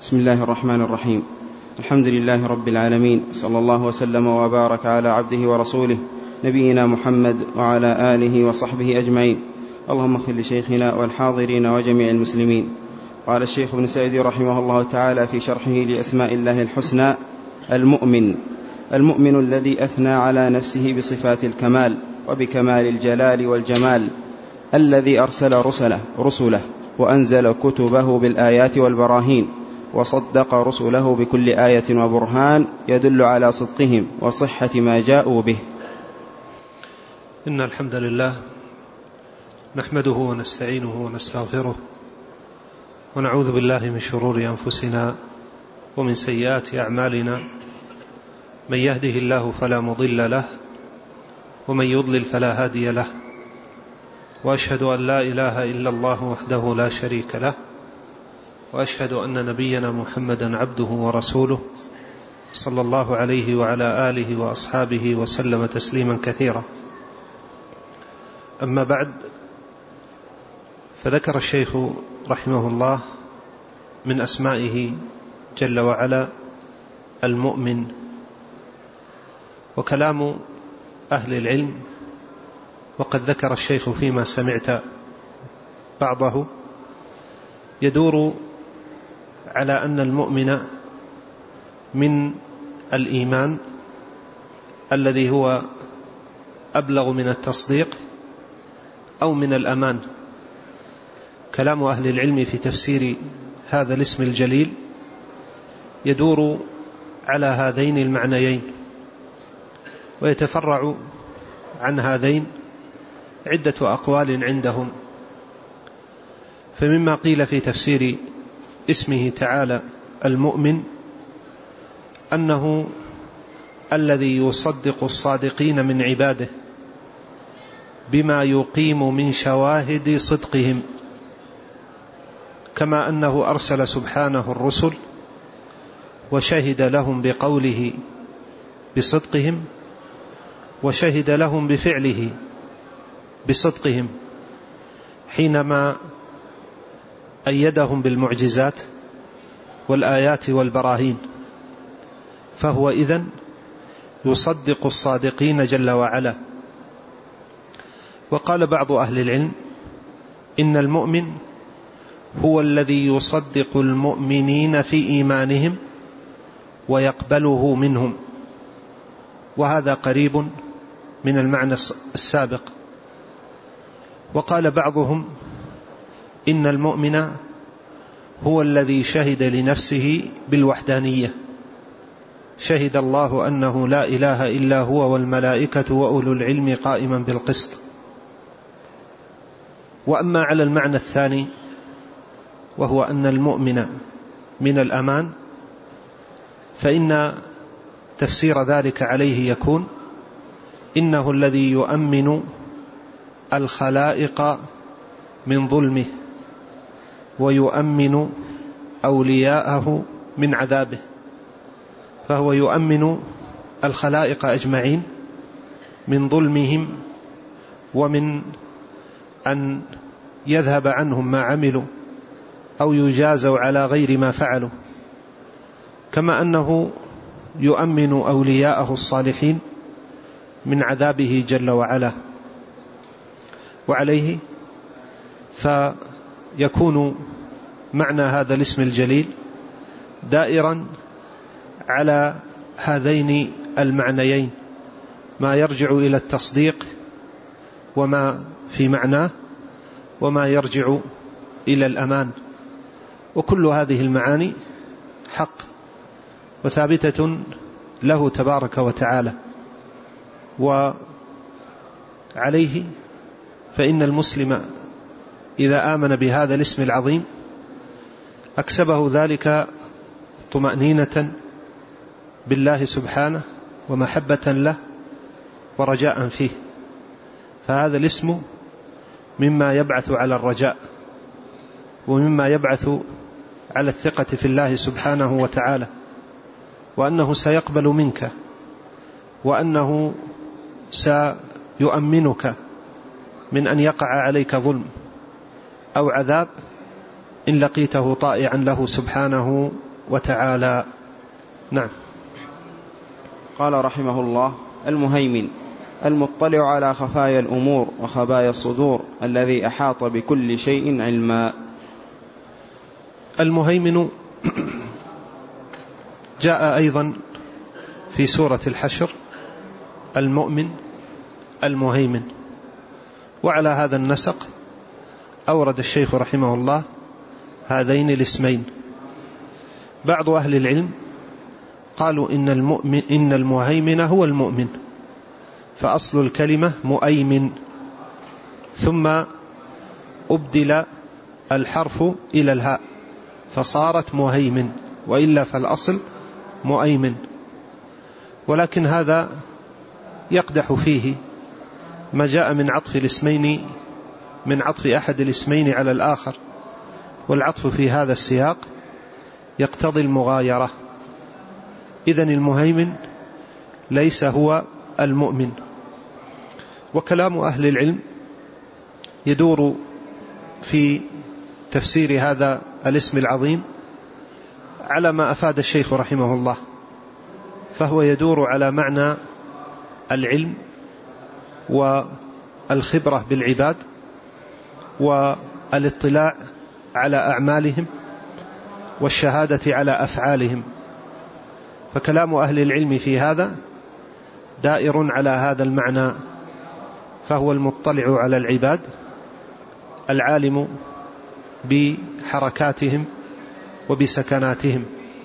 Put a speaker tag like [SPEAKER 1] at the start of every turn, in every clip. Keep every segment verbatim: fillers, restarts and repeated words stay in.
[SPEAKER 1] بسم الله الرحمن الرحيم. الحمد لله رب العالمين، صلى الله وسلم وبارك على عبده ورسوله نبينا محمد وعلى آله وصحبه أجمعين. اللهم اغفر لشيخنا والحاضرين وجميع المسلمين. قال الشيخ ابن سعيد رحمه الله تعالى في شرحه لأسماء الله الحسنى: المؤمن المؤمن الذي أثنى على نفسه بصفات الكمال وبكمال الجلال والجمال، الذي أرسل رسله, رسله وأنزل كتبه بالآيات والبراهين، وصدق رسله بكل آية وبرهان يدل على صدقهم وصحة ما جاءوا به.
[SPEAKER 2] إن الحمد لله نحمده ونستعينه ونستغفره، ونعوذ بالله من شرور أنفسنا ومن سيئات أعمالنا. من يهده الله فلا مضل له، ومن يضلل فلا هادي له، وأشهد أن لا إله إلا الله وحده لا شريك له، وأشهد أن نبينا محمدا عبده ورسوله صلى الله عليه وعلى آله وأصحابه وسلم تسليما كثيرا. أما بعد، فذكر الشيخ رحمه الله من أسمائه جل وعلا المؤمن. وكلام أهل العلم، وقد ذكر الشيخ فيما سمعت بعضه، يدور على أن المؤمن من الإيمان الذي هو أبلغ من التصديق أو من الأمان. كلام أهل العلم في تفسير هذا الاسم الجليل يدور على هذين المعنيين، ويتفرع عن هذين عدة أقوال عندهم. فمما قيل في تفسير اسمه تعالى المؤمن أنه الذي يصدق الصادقين من عباده بما يقيم من شواهد صدقهم، كما أنه أرسل سبحانه الرسل وشهد لهم بقوله بصدقهم، وشهد لهم بفعله بصدقهم حينما أيدهم بالمعجزات والآيات والبراهين. فهو إذن يصدق الصادقين جل وعلا. وقال بعض أهل العلم إن المؤمن هو الذي يصدق المؤمنين في إيمانهم ويقبله منهم، وهذا قريب من المعنى السابق. وقال بعضهم إن المؤمن هو الذي شهد لنفسه بالوحدانية، شهد الله أنه لا إله إلا هو والملائكة وأولو العلم قائما بالقسط. وأما على المعنى الثاني، وهو أن المؤمن من الأمان، فإن تفسير ذلك عليه يكون إنه الذي يؤمن الخلائق من ظلمه، ويؤمن أولياءه من عذابه. فهو يؤمن الخلائق أجمعين من ظلمهم، ومن أن يذهب عنهم ما عملوا أو يجازوا على غير ما فعلوا، كما أنه يؤمن أولياءه الصالحين من عذابه جل وعلا. وعليه فيكون معنى هذا الاسم الجليل دائرا على هذين المعنيين، ما يرجع إلى التصديق وما في معناه، وما يرجع إلى الأمان. وكل هذه المعاني حق وثابتة له تبارك وتعالى. وعليه فإن المسلم إذا آمن بهذا الاسم العظيم أكسبه ذلك طمأنينة بالله سبحانه، ومحبة له، ورجاء فيه. فهذا الاسم مما يبعث على الرجاء، ومما يبعث على الثقة في الله سبحانه وتعالى، وأنه سيقبل منك، وأنه سيؤمنك من أن يقع عليك ظلم أو عذاب إن لقيته طائعا له سبحانه وتعالى. نعم.
[SPEAKER 1] قال رحمه الله: المهيمن المطلع على خفايا الأمور وخبايا الصدور الذي أحاط بكل شيء علما.
[SPEAKER 2] المهيمن جاء أيضا في سورة الحشر المؤمن المهيمن، وعلى هذا النسق أورد الشيخ رحمه الله هذين الاسمين. بعض أهل العلم قالوا إن المؤمن إن المهيمن هو المؤمن، فأصل الكلمة مؤيمن، ثم أبدل الحرف إلى الهاء فصارت مهيمن، وإلا فالأصل مؤيمن. ولكن هذا يقدح فيه ما جاء من عطف الاسمين من عطف أحد الاسمين على الآخر، والعطف في هذا السياق يقتضي المغايرة. إذن المهيمن ليس هو المؤمن. وكلام أهل العلم يدور في تفسير هذا الاسم العظيم على ما أفاد الشيخ رحمه الله، فهو يدور على معنى العلم والخبرة بالعباد والاطلاع على أعمالهم والشهادة على أفعالهم. فكلام أهل العلم في هذا دائر على هذا المعنى، فهو المطلع على العباد العالم بحركاتهم وبسكناتهم.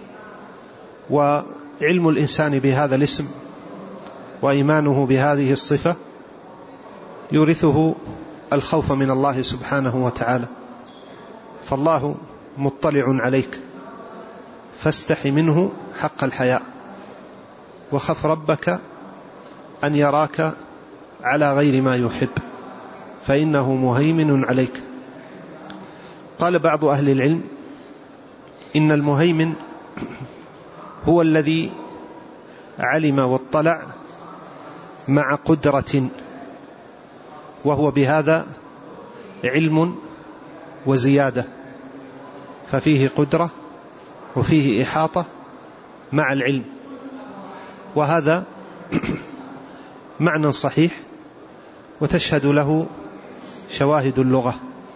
[SPEAKER 2] وعلم الإنسان بهذا الاسم وإيمانه بهذه الصفة يورثه الخوف من الله سبحانه وتعالى. فالله مطلع عليك فاستحي منه حق الحياء، وخف ربك أن يراك على غير ما يحب فإنه مهيمن عليك. قال بعض أهل العلم إن المهيمن هو الذي علم واطلع مع قدرة، وهو بهذا علم وزيادة، ففيه قدرة وفيه إحاطة مع العلم، وهذا معنى صحيح وتشهد له شواهد اللغة.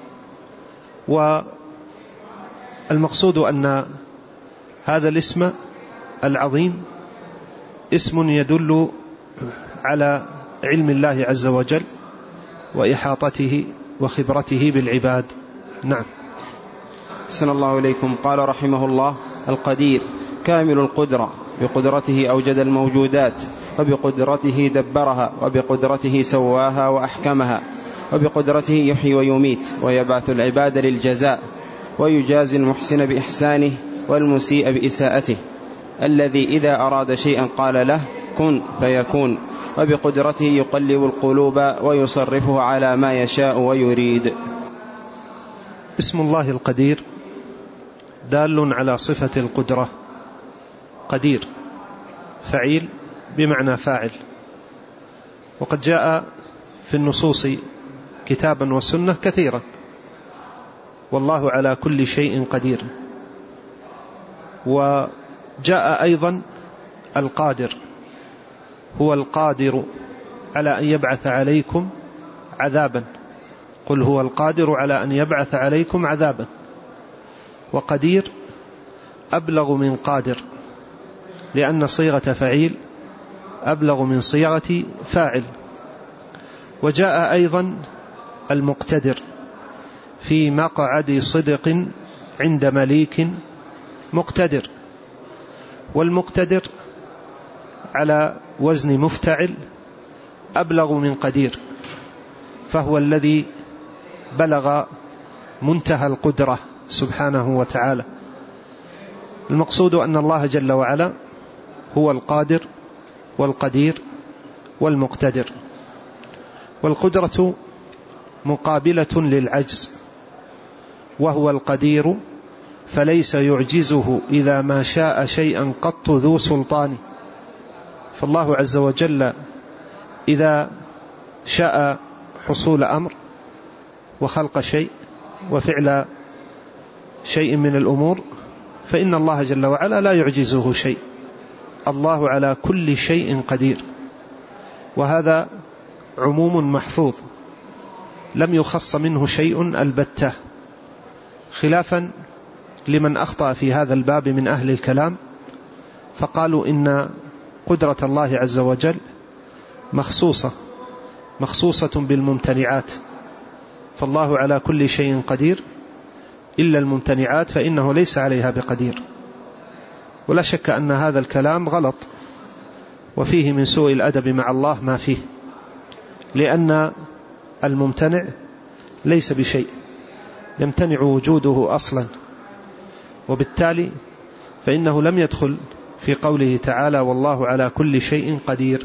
[SPEAKER 2] والمقصود أن هذا الاسم العظيم اسم يدل على علم الله عز وجل وإحاطته وخبرته بالعباد. نعم.
[SPEAKER 1] أحسن الله إليكم. قال رحمه الله: القدير كامل القدرة، بقدرته أوجد الموجودات، وبقدرته دبرها، وبقدرته سواها وأحكمها، وبقدرته يحيي ويميت ويبعث العباد للجزاء، ويجازي المحسن بإحسانه والمسيء بإساءته، الذي إذا أراد شيئا قال له كن فيكون، وبقدرته يقلب القلوب ويصرفه على ما يشاء ويريد.
[SPEAKER 2] اسم الله القدير دال على صفة القدرة. قدير فعيل بمعنى فاعل، وقد جاء في النصوص كتابا وسنة كثيرا: والله على كل شيء قدير. وجاء أيضا القادر، هو القادر على أن يبعث عليكم عذابا، قل هو القادر على أن يبعث عليكم عذابا. وقدير أبلغ من قادر، لأن صيغة فعيل أبلغ من صيغة فاعل. وجاء أيضا المقتدر في مقعد صدق عند مليك مقتدر، والمقتدر على وزن مفتعل أبلغ من قدير، فهو الذي بلغ منتهى القدرة سبحانه وتعالى. المقصود أن الله جل وعلا هو القادر والقدير والمقتدر. والقدرة مقابلة للعجز، وهو القدير فليس يعجزه إذا ما شاء شيئا قط ذو سلطان. فالله عز وجل إذا شاء حصول أمر وخلق شيء وفعل شيء من الأمور فإن الله جل وعلا لا يعجزه شيء، الله على كل شيء قدير، وهذا عموم محفوظ لم يخص منه شيء البتة، خلافا لمن أخطأ في هذا الباب من أهل الكلام فقالوا إن قدرة الله عز وجل مخصوصة مخصوصة بالممتنعات، فالله على كل شيء قدير إلا الممتنعات فإنه ليس عليها بقدير. ولا شك أن هذا الكلام غلط وفيه من سوء الأدب مع الله ما فيه، لأن الممتنع ليس بشيء، يمتنع وجوده أصلا، وبالتالي فإنه لم يدخل في قوله تعالى والله على كل شيء قدير.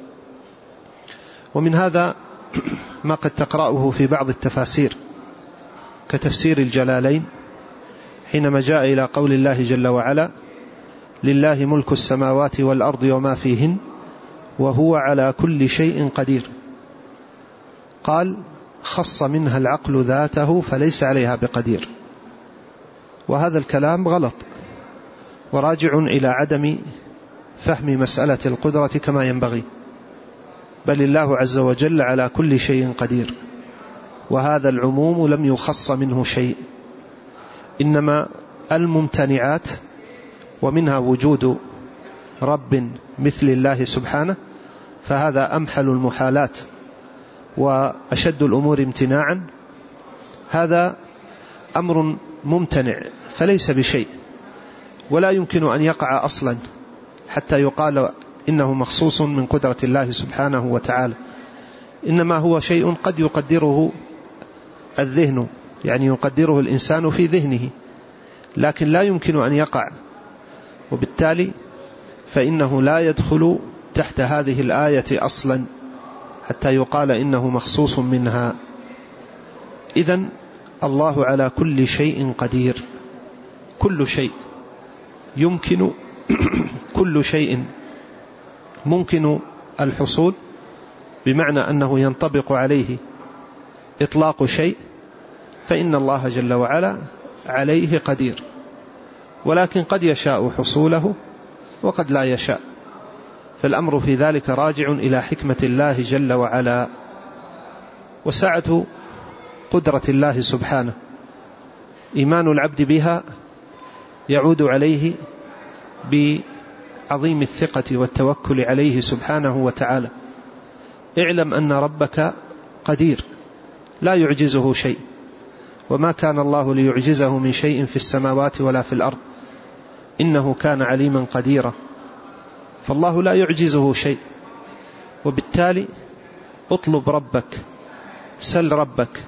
[SPEAKER 2] ومن هذا ما قد تقرأه في بعض التفاسير كتفسير الجلالين حينما جاء إلى قول الله جل وعلا لله ملك السماوات والأرض وما فيهن وهو على كل شيء قدير، قال خص منها العقل ذاته فليس عليها بقدير، وهذا الكلام غلط وراجع إلى عدم فهم مسألة القدرة كما ينبغي، بل الله عز وجل على كل شيء قدير، وهذا العموم لم يخص منه شيء، إنما الممتنعات ومنها وجود رب مثل الله سبحانه فهذا أمحل المحالات وأشد الأمور امتناعا، هذا أمر ممتنع فليس بشيء ولا يمكن أن يقع أصلا حتى يقال إنه مخصوص من قدرة الله سبحانه وتعالى، إنما هو شيء قد يقدره الذهن، يعني يقدره الإنسان في ذهنه، لكن لا يمكن أن يقع، وبالتالي فإنه لا يدخل تحت هذه الآية أصلا حتى يقال إنه مخصوص منها. إذن الله على كل شيء قدير، كل شيء يمكن كل شيء ممكن الحصول، بمعنى أنه ينطبق عليه إطلاق شيء، فإن الله جل وعلا عليه قدير، ولكن قد يشاء حصوله وقد لا يشاء، فالأمر في ذلك راجع إلى حكمة الله جل وعلا. وسعة قدرة الله سبحانه إيمان العبد بها يعود عليه بعظيم الثقة والتوكل عليه سبحانه وتعالى. اعلم أن ربك قدير لا يعجزه شيء، وما كان الله ليعجزه من شيء في السماوات ولا في الأرض، إنه كان عليما قديرا، فالله لا يعجزه شيء، وبالتالي اطلب ربك، سل ربك،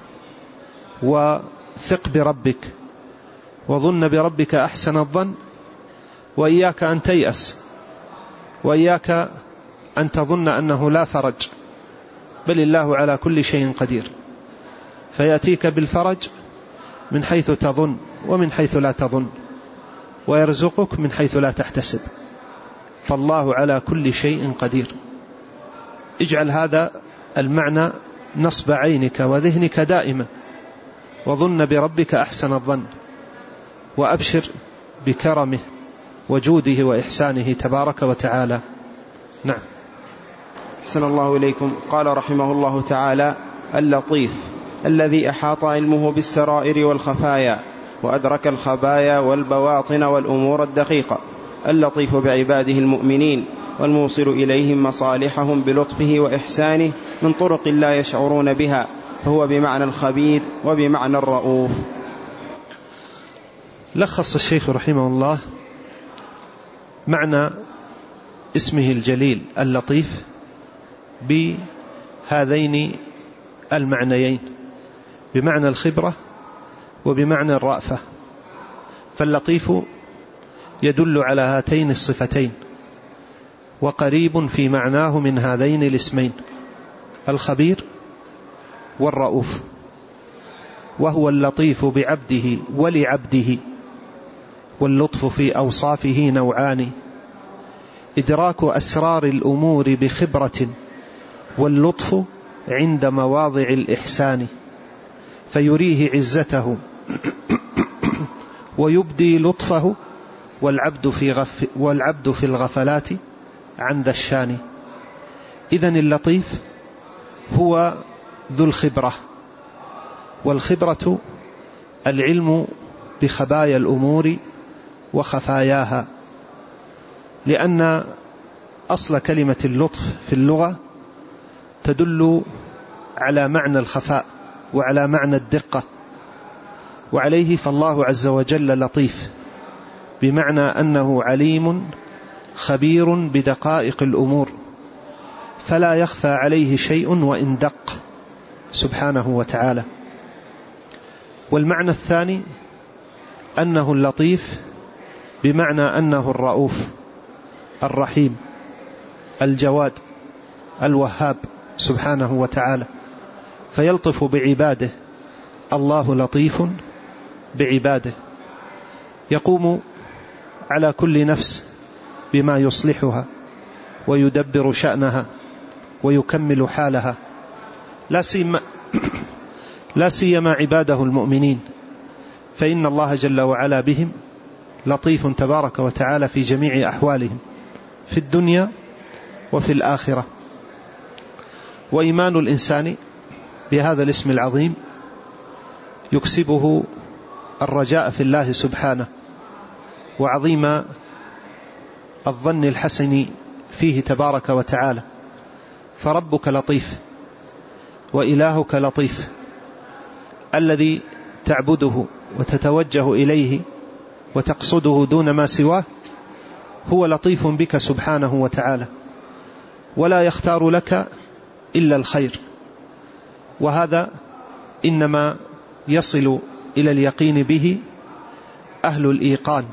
[SPEAKER 2] وثق بربك، وظن بربك أحسن الظن، وإياك أن تيأس، وإياك أن تظن أنه لا فرج، بل الله على كل شيء قدير، فيأتيك بالفرج من حيث تظن ومن حيث لا تظن، ويرزقك من حيث لا تحتسب، فالله على كل شيء قدير. اجعل هذا المعنى نصب عينك وذهنك دائما، وظن بربك أحسن الظن، وأبشر بكرمه وجوده وإحسانه تبارك وتعالى. نعم.
[SPEAKER 1] أحسن الله إليكم. قال رحمه الله تعالى: اللطيف الذي أحاط علمه بالسرائر والخفايا وأدرك الخبايا والبواطن والأمور الدقيقة، اللطيف بعباده المؤمنين والموصل إليهم مصالحهم بلطفه وإحسانه من طرق لا يشعرون بها، فهو بمعنى الخبير وبمعنى الرؤوف.
[SPEAKER 2] لخص الشيخ رحمه الله معنى اسمه الجليل اللطيف بهذين المعنيين، بمعنى الخبرة وبمعنى الرأفة، فاللطيف يدل على هاتين الصفتين وقريب في معناه من هذين الاسمين، الخبير والرؤوف. وهو اللطيف بعبده ولعبده، واللطف في أوصافه نوعان: إدراك أسرار الأمور بخبرة، واللطف عند مواضع الإحسان، فيريه عزته ويبدي لطفه والعبد في, غف والعبد في الغفلات عن ذا الشان. إذن اللطيف هو ذو الخبرة، والخبرة العلم بخبايا الأمور وخفاياها، لأن أصل كلمة اللطف في اللغة تدل على معنى الخفاء وعلى معنى الدقة، وعليه فالله عز وجل لطيف بمعنى أنه عليم خبير بدقائق الأمور، فلا يخفى عليه شيء وإن دق سبحانه وتعالى. والمعنى الثاني أنه اللطيف بمعنى أنه الرؤوف الرحيم الجواد الوهاب سبحانه وتعالى، فيلطف بعباده. الله لطيف بعباده، يقوم على كل نفس بما يصلحها ويدبر شأنها ويكمل حالها، لا سيما لا سيما عباده المؤمنين، فإن الله جل وعلا بهم لطيف تبارك وتعالى في جميع أحوالهم في الدنيا وفي الآخرة. وإيمان الإنسان بهذا الاسم العظيم يكسبه الرجاء في الله سبحانه وعظيم الظن الحسن فيه تبارك وتعالى، فربك لطيف وإلهك لطيف، الذي تعبده وتتوجه إليه وتقصده دون ما سواه هو لطيف بك سبحانه وتعالى، ولا يختار لك إلا الخير، وهذا إنما يصل إلى اليقين به أهل الإيقان.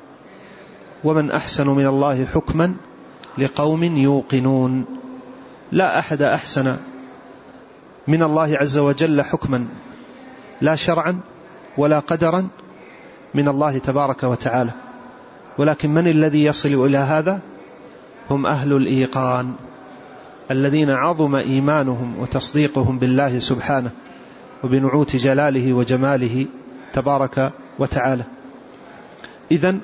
[SPEAKER 2] ومن أحسن من الله حكما لقوم يوقنون. لا أحد أحسن من الله عز وجل حكما، لا شرعا ولا قدرا، من الله تبارك وتعالى، ولكن من الذي يصل إلى هذا؟ هم أهل الإيقان الذين عظم إيمانهم وتصديقهم بالله سبحانه وبنعوت جلاله وجماله تبارك وتعالى. إذن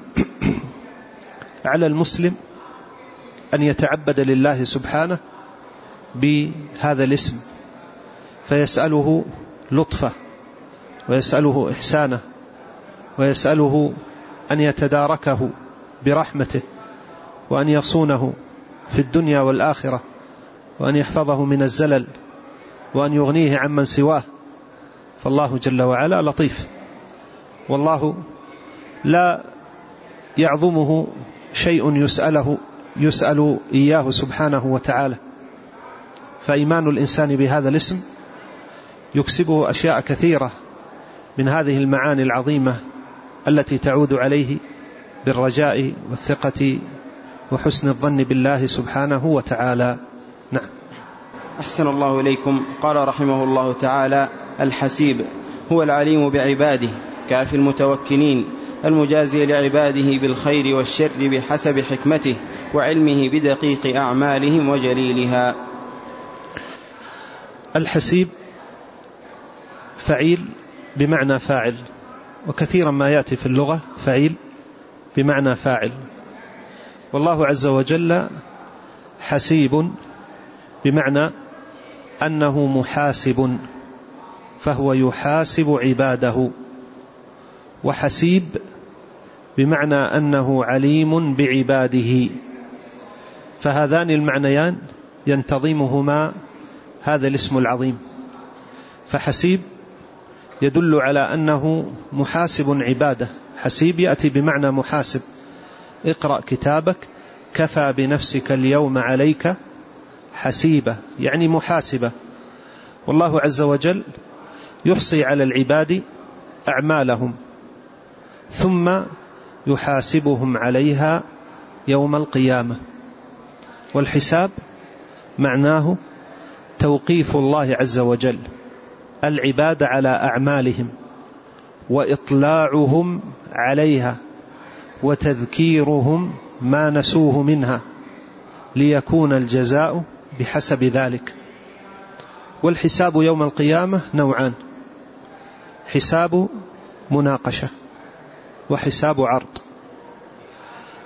[SPEAKER 2] على المسلم أن يتعبد لله سبحانه بهذا الاسم، فيسأله لطفه ويسأله إحسانه ويسأله أن يتداركه برحمته وأن يصونه في الدنيا والآخرة وأن يحفظه من الزلل وأن يغنيه عمن سواه، فالله جل وعلا لطيف، والله لا يعظمه شيء يسأله يسأل إياه سبحانه وتعالى. فإيمان الإنسان بهذا الاسم يكسبه أشياء كثيرة من هذه المعاني العظيمة التي تعود عليه بالرجاء والثقة وحسن الظن بالله سبحانه وتعالى. نعم.
[SPEAKER 1] أحسن الله إليكم. قال رحمه الله تعالى: الحسيب هو العليم بعباده كافي المتوكلين، المجازي لعباده بالخير والشر بحسب حكمته وعلمه بدقيق أعمالهم وجليلها.
[SPEAKER 2] الحسيب فعيل بمعنى فاعل، وكثيرا ما يأتي في اللغة فعيل بمعنى فاعل، والله عز وجل حسيب بمعنى أنه محاسب، فهو يحاسب عباده، وحسيب بمعنى أنه عليم بعباده، فهذان المعنيان ينتظمهما هذا الاسم العظيم. فحسيب يدل على أنه محاسب عباده، حسيب يأتي بمعنى محاسب، اقرأ كتابك كفى بنفسك اليوم عليك حسيبة، يعني محاسبة. والله عز وجل يحصي على العباد أعمالهم ثم يحاسبهم عليها يوم القيامة. والحساب معناه توقيف الله عز وجل العباد على أعمالهم وإطلاعهم عليها وتذكيرهم ما نسوه منها ليكون الجزاء بحسب ذلك. والحساب يوم القيامة نوعان: حساب مناقشة وحساب عرض.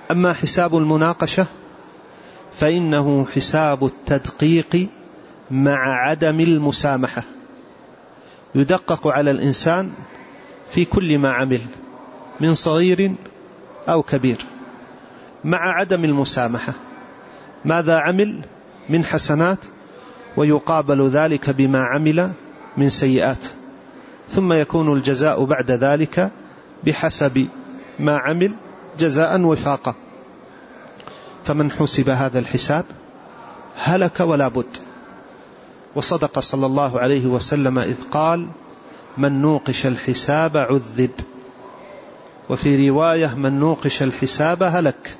[SPEAKER 2] أما حساب المناقشة فإنه حساب التدقيق مع عدم المسامحة، يدقق على الإنسان في كل ما عمل من صغير أو كبير مع عدم المسامحة، ماذا عمل من حسنات ويقابل ذلك بما عمل من سيئات، ثم يكون الجزاء بعد ذلك بحسب ما عمل جزاء وفاقا. فمن حسب هذا الحساب هلك ولا بد. وصدق صلى الله عليه وسلم إذ قال: من نوقش الحساب عذب، وفي رواية: من نوقش الحساب هلك.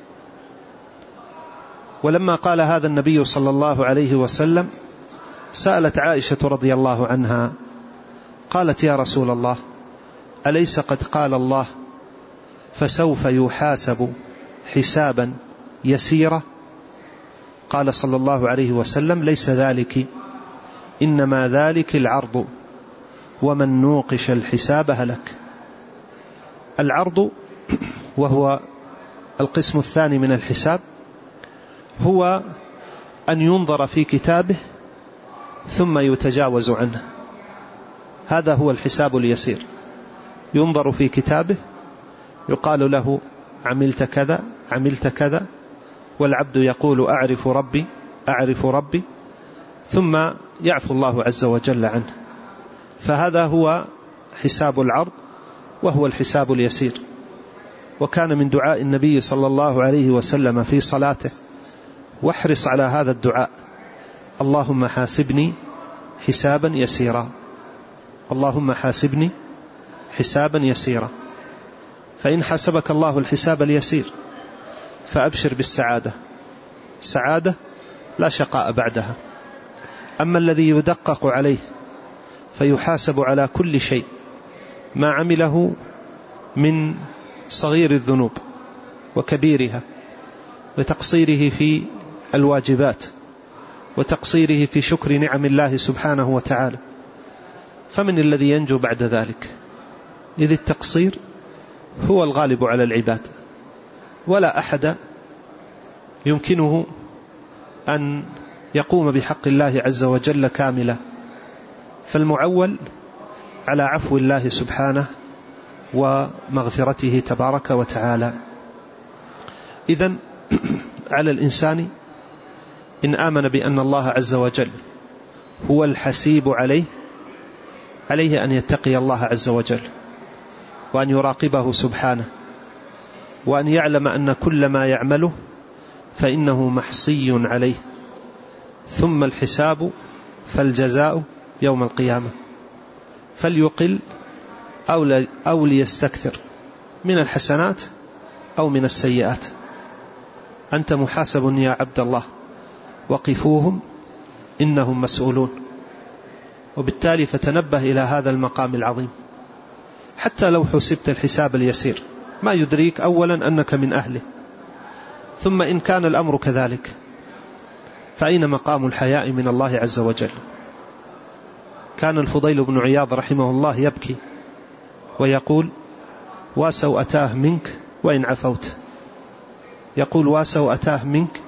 [SPEAKER 2] ولما قال هذا النبي صلى الله عليه وسلم سألت عائشة رضي الله عنها قالت: يا رسول الله، أليس قد قال الله فسوف يحاسب حسابا يسيرا؟ قال صلى الله عليه وسلم: ليس ذلك، إنما ذلك العرض، ومن نوقش الحساب هلك. العرض وهو القسم الثاني من الحساب هو أن ينظر في كتابه ثم يتجاوز عنه، هذا هو الحساب اليسير. ينظر في كتابه، يقال له: عملت كذا عملت كذا، والعبد يقول: أعرف ربي أعرف ربي، ثم يعفو الله عز وجل عنه. فهذا هو حساب العرض، وهو الحساب اليسير. وكان من دعاء النبي صلى الله عليه وسلم في صلاته، واحرص على هذا الدعاء: اللهم حاسبني حسابا يسيرا، اللهم حاسبني حسابا يسيرا. فإن حسبك الله الحساب اليسير فأبشر بالسعادة، سعادة لا شقاء بعدها. أما الذي يدقق عليه فيحاسب على كل شيء ما عمله من صغير الذنوب وكبيرها، وتقصيره في الواجبات، وتقصيره في شكر نعم الله سبحانه وتعالى، فمن الذي ينجو بعد ذلك؟ إذ التقصير هو الغالب على العباد، ولا أحد يمكنه أن يقوم بحق الله عز وجل كاملا، فالمعول على عفو الله سبحانه ومغفرته تبارك وتعالى. إذن على الإنسان إن آمن بأن الله عز وجل هو الحسيب عليه، عليه أن يتقي الله عز وجل، وأن يراقبه سبحانه، وأن يعلم أن كل ما يعمله فإنه محصي عليه، ثم الحساب فالجزاء يوم القيامة. فليقل أو ليستكثر من الحسنات أو من السيئات. أنت محاسب يا عبد الله، وقفوهم إنهم مسؤولون. وبالتالي فتنبه إلى هذا المقام العظيم. حتى لو حسبت الحساب اليسير ما يدريك أولا أنك من أهله، ثم إن كان الأمر كذلك فأين مقام الحياء من الله عز وجل؟ كان الفضيل بن عياض رحمه الله يبكي ويقول: واسوءتاه منك وإن عفوت. يقول: واسوءتاه منك،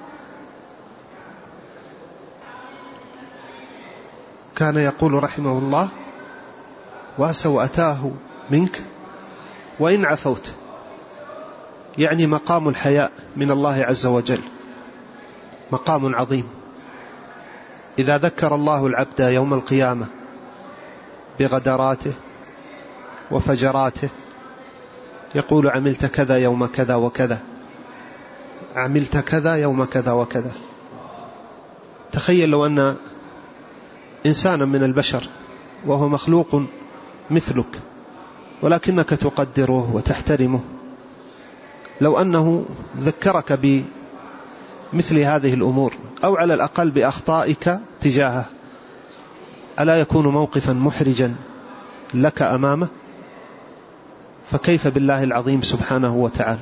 [SPEAKER 2] كان يقول رحمه الله: واسوءتاه منك وإن عفوت، يعني مقام الحياء من الله عز وجل مقام عظيم. إذا ذكر الله العبد يوم القيامة بغدراته وفجراته يقول: عملت كذا يوم كذا وكذا، عملت كذا يوم كذا وكذا. تخيل لو أن إنسانا من البشر وهو مخلوق مثلك ولكنك تقدره وتحترمه، لو أنه ذكرك بمثل هذه الأمور أو على الأقل بأخطائك تجاهه، ألا يكون موقفا محرجا لك أمامه؟ فكيف بالله العظيم سبحانه وتعالى؟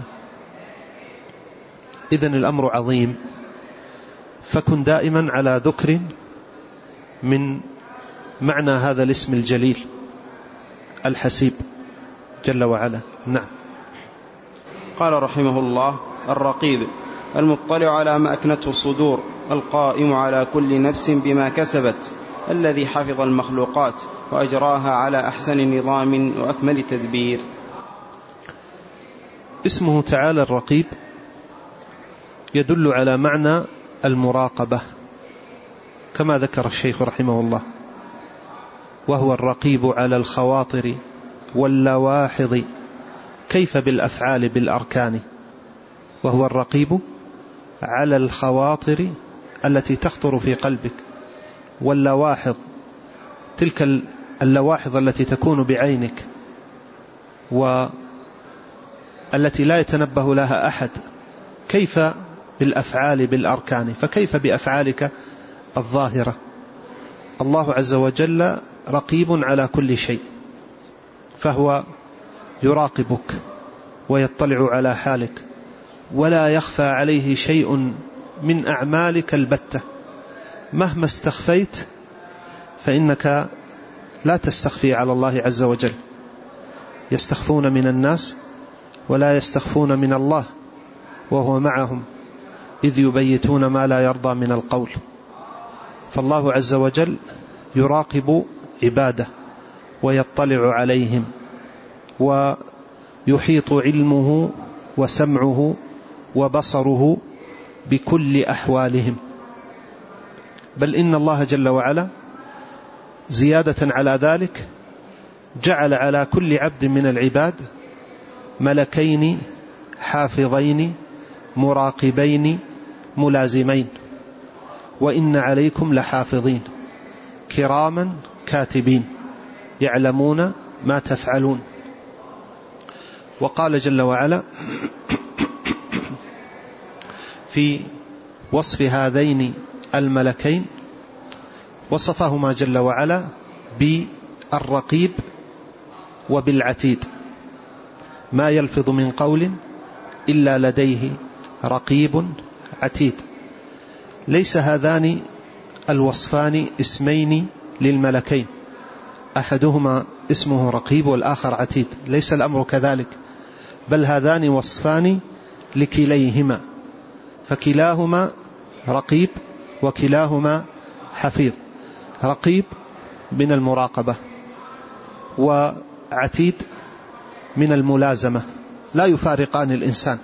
[SPEAKER 2] إذن الأمر عظيم، فكن دائما على ذكر من معنى هذا الاسم الجليل الحسيب جل وعلا. نعم.
[SPEAKER 1] قال رحمه الله: الرقيب المطلع على ما أكنته الصدور، القائم على كل نفس بما كسبت، الذي حفظ المخلوقات وأجراها على أحسن نظام وأكمل تدبير.
[SPEAKER 2] اسمه تعالى الرقيب يدل على معنى المراقبة كما ذكر الشيخ رحمه الله، وهو الرقيب على الخواطر واللواحظ كيف بالأفعال بالأركان. وهو الرقيب على الخواطر التي تخطر في قلبك، واللواحظ تلك اللواحظ التي تكون بعينك والتي لا يتنبه لها أحد، كيف بالأفعال بالأركان، فكيف بأفعالك الظاهرة. الله عز وجل رقيب على كل شيء، فهو يراقبك ويطلع على حالك، ولا يخفى عليه شيء من أعمالك البتة. مهما استخفيت فإنك لا تستخفي على الله عز وجل. يستخفون من الناس ولا يستخفون من الله وهو معهم إذ يبيتون ما لا يرضى من القول. فالله عز وجل يراقب عباده ويطلع عليهم، ويحيط علمه وسمعه وبصره بكل أحوالهم. بل إن الله جل وعلا زيادة على ذلك جعل على كل عبد من العباد ملكين حافظين مراقبين ملازمين، وإن عليكم لحافظين كراما كاتبين يعلمون ما تفعلون. وقال جل وعلا في وصف هذين الملكين، وصفهما جل وعلا بالرقيب وبالعتيد: ما يلفظ من قول إلا لديه رقيب عتيد. ليس هذان الوصفان اسمين للملكين، أحدهما اسمه رقيب والآخر عتيد، ليس الأمر كذلك، بل هذان وصفان لكليهما، فكلاهما رقيب وكلاهما حفيظ. رقيب من المراقبة، وعتيد من الملازمة، لا يفارقان الإنسان،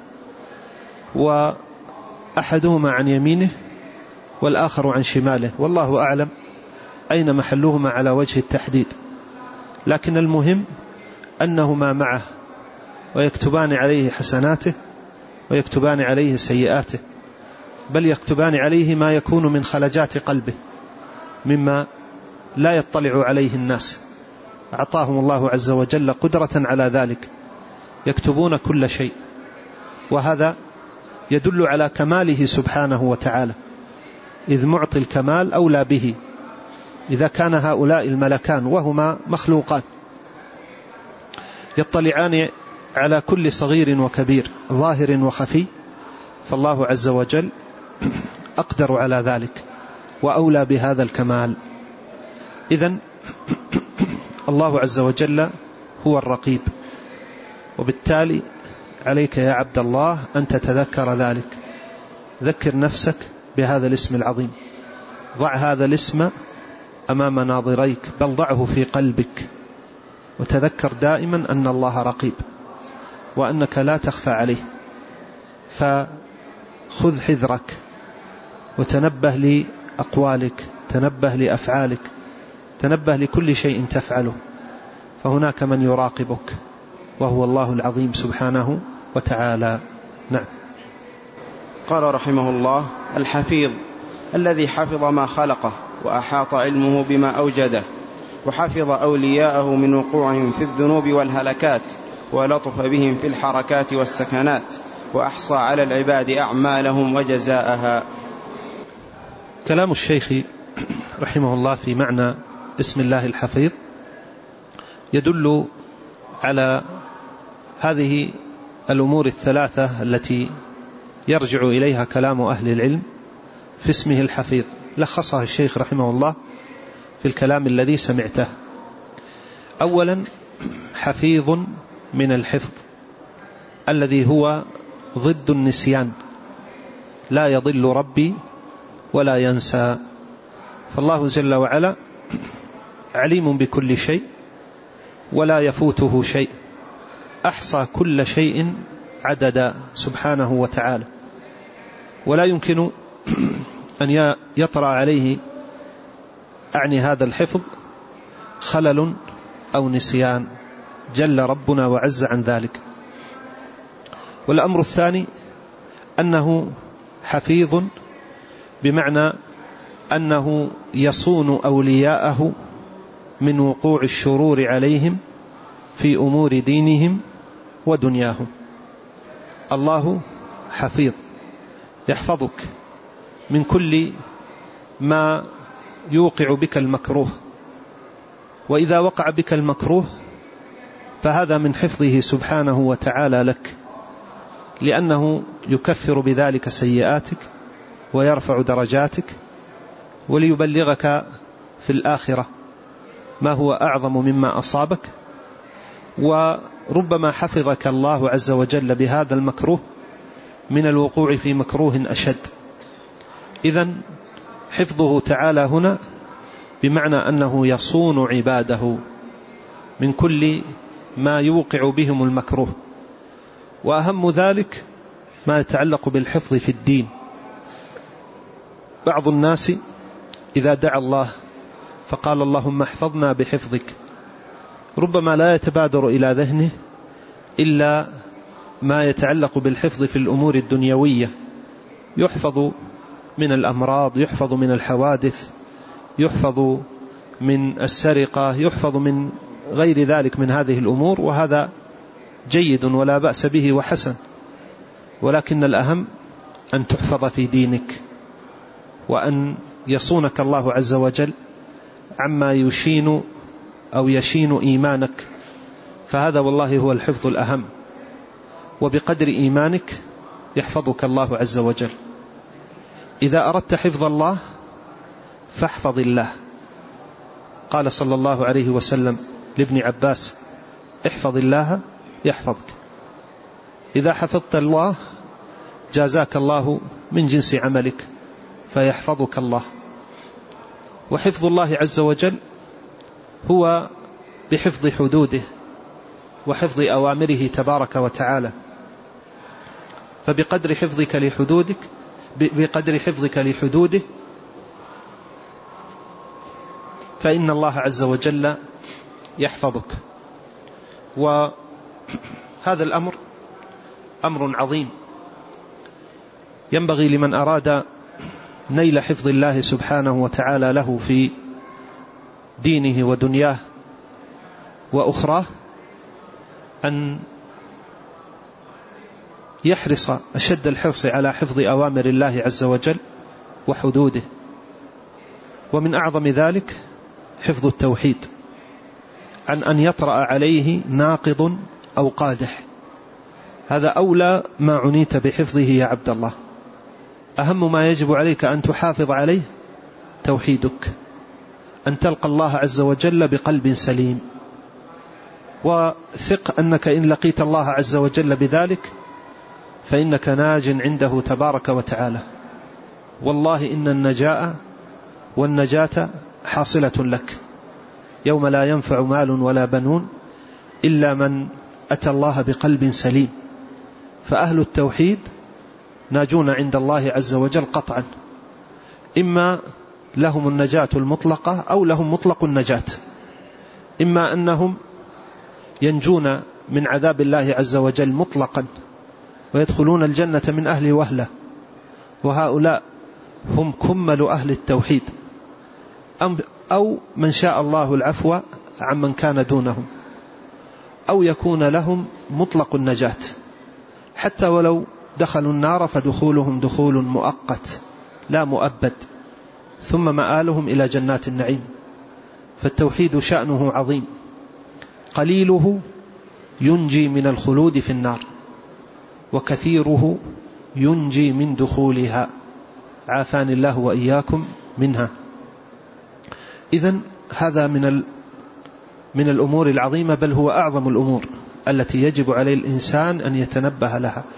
[SPEAKER 2] وأحدهما عن يمينه والآخر عن شماله، والله أعلم أين محلهما على وجه التحديد، لكن المهم أنهما معه ويكتبان عليه حسناته ويكتبان عليه سيئاته، بل يكتبان عليه ما يكون من خلجات قلبه مما لا يطلع عليه الناس. أعطاهم الله عز وجل قدرة على ذلك، يكتبون كل شيء، وهذا يدل على كماله سبحانه وتعالى، إذ معطي الكمال أولى به. إذا كان هؤلاء الملكان وهما مخلوقان يطلعان على كل صغير وكبير ظاهر وخفي، فالله عز وجل أقدر على ذلك وأولى بهذا الكمال. إذن الله عز وجل هو الرقيب، وبالتالي عليك يا عبد الله أن تتذكر ذلك. ذكر نفسك بهذا الاسم العظيم، ضع هذا الاسم أمام ناظريك، بل ضعه في قلبك، وتذكر دائما أن الله رقيب وأنك لا تخفى عليه. فخذ حذرك وتنبه لأقوالك، تنبه لأفعالك، تنبه لكل شيء تفعله، فهناك من يراقبك وهو الله العظيم سبحانه وتعالى. نعم.
[SPEAKER 1] قال رحمه الله: الحفيظ الذي حفظ ما خلقه وأحاط علمه بما أوجده، وحفظ أولياءه من وقوعهم في الذنوب والهلكات، ولطف بهم في الحركات والسكنات، وأحصى على العباد أعمالهم وجزاءها.
[SPEAKER 2] كلام الشيخ رحمه الله في معنى اسم الله الحفيظ يدل على هذه الأمور الثلاثة التي يرجع إليها كلام أهل العلم في اسمه الحفيظ، لخصها الشيخ رحمه الله في الكلام الذي سمعته. أولا، حفيظ من الحفظ الذي هو ضد النسيان، لا يضل ربي ولا ينسى. فالله جل وعلا عليم بكل شيء ولا يفوته شيء، أحصى كل شيء عددا سبحانه وتعالى، ولا يمكن أن يطرأ عليه أعني هذا الحفظ خلل أو نسيان، جل ربنا وعز عن ذلك. والأمر الثاني أنه حفيظ، بمعنى أنه يصون أولياءه من وقوع الشرور عليهم في أمور دينهم ودنياهم. الله حفيظ يحفظك من كل ما يوقع بك المكروه، وإذا وقع بك المكروه فهذا من حفظه سبحانه وتعالى لك، لأنه يكفر بذلك سيئاتك ويرفع درجاتك، وليبلغك في الآخرة ما هو أعظم مما أصابك. وربما حفظك الله عز وجل بهذا المكروه من الوقوع في مكروه أشد. إذن حفظه تعالى هنا بمعنى أنه يصون عباده من كل ما يوقع بهم المكروه، وأهم ذلك ما يتعلق بالحفظ في الدين. بعض الناس إذا دعا الله فقال اللهم احفظنا بحفظك، ربما لا يتبادر إلى ذهنه إلا ما يتعلق بالحفظ في الأمور الدنيوية، يحفظ من الأمراض، يحفظ من الحوادث، يحفظ من السرقة، يحفظ من غير ذلك من هذه الأمور، وهذا جيد ولا بأس به وحسن، ولكن الأهم أن تحفظ في دينك، وأن يصونك الله عز وجل عما يشين أو يشين إيمانك، فهذا والله هو الحفظ الأهم. وبقدر إيمانك يحفظك الله عز وجل. إذا أردت حفظ الله فاحفظ الله. قال صلى الله عليه وسلم لابن عباس احفظ الله يحفظك. إذا حفظت الله جازاك الله من جنس عملك فيحفظك الله. وحفظ الله عز وجل هو بحفظ حدوده وحفظ أوامره تبارك وتعالى، فبقدر حفظك لحدودك بقدر حفظك لحدوده فإن الله عز وجل يحفظك. وهذا الأمر أمر عظيم، ينبغي لمن أراد نيل حفظ الله سبحانه وتعالى له في دينه ودنياه وأخراه أن يحرص أشد الحرص على حفظ أوامر الله عز وجل وحدوده. ومن أعظم ذلك حفظ التوحيد، عن أن يطرأ عليه ناقض أو قادح. هذا أولى ما عنيت بحفظه يا عبد الله. أهم ما يجب عليك أن تحافظ عليه توحيدك، أن تلقى الله عز وجل بقلب سليم، وثق أنك إن لقيت الله عز وجل بذلك فإنك ناج عنده تبارك وتعالى. والله إن النجاة والنجاة حاصلة لك يوم لا ينفع مال ولا بنون إلا من أتى الله بقلب سليم. فأهل التوحيد ناجون عند الله عز وجل قطعا، إما لهم النجاة المطلقة أو لهم مطلق النجاة، إما أنهم ينجون من عذاب الله عز وجل مطلقا ويدخلون الجنة من أهل وهلة، وهؤلاء هم كمل أهل التوحيد، أو من شاء الله العفو عمن كان دونهم، أو يكون لهم مطلق النجاة، حتى ولو دخلوا النار فدخولهم دخول مؤقت لا مؤبد، ثم مآلهم إلى جنات النعيم. فالتوحيد شأنه عظيم، قليله ينجي من الخلود في النار، وكثيره ينجي من دخولها، عافاني الله وإياكم منها. إذن هذا من من الأمور العظيمة، بل هو أعظم الأمور التي يجب على الإنسان أن يتنبه لها.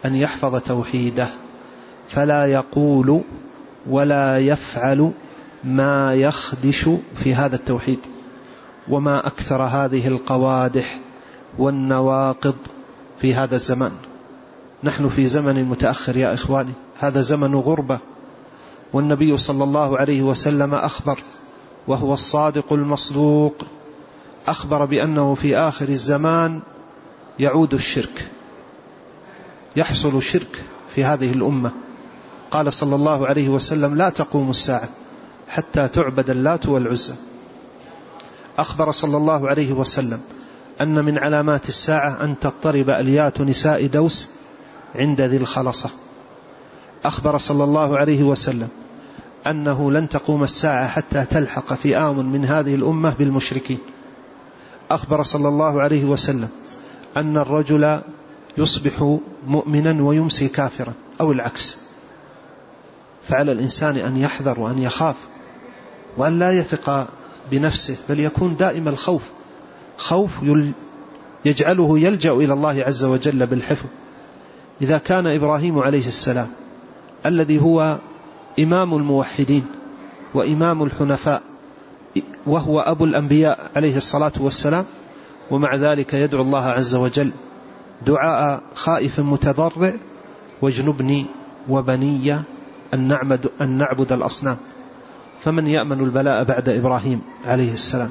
[SPEAKER 2] أن يحفظ توحيده، فلا يقول ولا يفعل ما يخدش في هذا التوحيد. وما أكثر هذه القوادح والنواقض في هذا الزمان. نحن في زمن متأخر يا إخواني، هذا زمن غربة، والنبي صلى الله عليه وسلم أخبر وهو الصادق المصدوق، أخبر بأنه في آخر الزمان يعود الشرك، يحصل الشرك في هذه الأمة. قال صلى الله عليه وسلم: لا تقوم الساعة حتى تعبد اللات والعزى. أخبر صلى الله عليه وسلم أن من علامات الساعة أن تضطرب أليات نساء دوس عند ذي الخلصة. أخبر صلى الله عليه وسلم أنه لن تقوم الساعة حتى تلحق فئام من هذه الأمة بالمشركين. أخبر صلى الله عليه وسلم أن الرجل يصبح مؤمنا ويمسي كافرا أو العكس. فعلى الإنسان أن يحذر وأن يخاف وأن لا يثق بنفسه، بل يكون دائم الخوف، خوف يجعله يلجأ إلى الله عز وجل بالحفظ. إذا كان إبراهيم عليه السلام الذي هو إمام الموحدين وإمام الحنفاء وهو أبو الأنبياء عليه الصلاة والسلام، ومع ذلك يدعو الله عز وجل دعاء خائف متضرع: واجنبني وبني أن نعبد, أن نعبد الأصنام. فمن يأمن البلاء بعد إبراهيم عليه السلام؟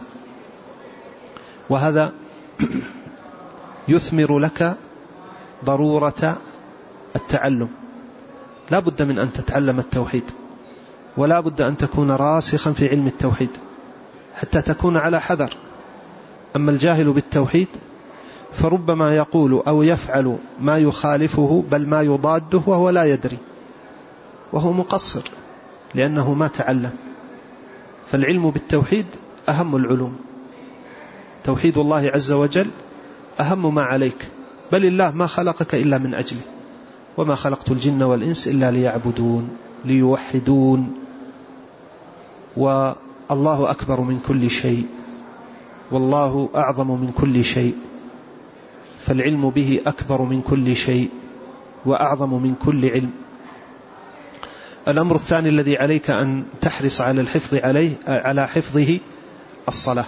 [SPEAKER 2] وهذا يثمر لك ضرورة التعلم. لا بد من أن تتعلم التوحيد، ولا بد أن تكون راسخا في علم التوحيد حتى تكون على حذر. أما الجاهل بالتوحيد فربما يقول أو يفعل ما يخالفه بل ما يضاده وهو لا يدري، وهو مقصر لأنه ما تعلم. فالعلم بالتوحيد أهم العلوم. توحيد الله عز وجل أهم ما عليك، بل الله ما خلقك إلا من أجله: وما خلقت الجن والإنس إلا ليعبدون ليوحدون. والله أكبر من كل شيء، والله أعظم من كل شيء، فالعلم به أكبر من كل شيء وأعظم من كل علم. الأمر الثاني الذي عليك أن تحرص على الحفظ عليه على حفظه الصلاة.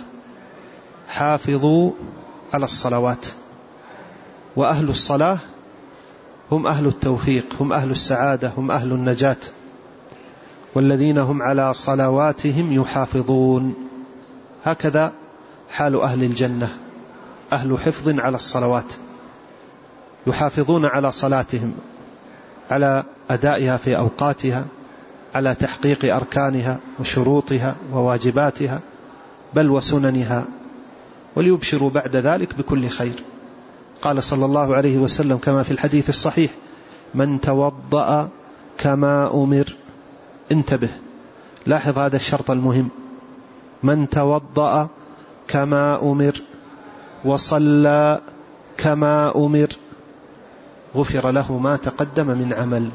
[SPEAKER 2] حافظوا على الصلوات، وأهل الصلاة هم أهل التوفيق، هم أهل السعادة، هم أهل النجاة، والذين هم على صلواتهم يحافظون. هكذا حال أهل الجنة، أهل حفظ على الصلوات، يحافظون على صلاتهم، على أدائها في أوقاتها، على تحقيق أركانها وشروطها وواجباتها بل وسننها، وليبشروا بعد ذلك بكل خير. قال صلى الله عليه وسلم كما في الحديث الصحيح: من توضأ كما أمر. انتبه، لاحظ هذا الشرط المهم: من توضأ كما أمر وصلى كما أمر غفر له ما تقدم من عمل.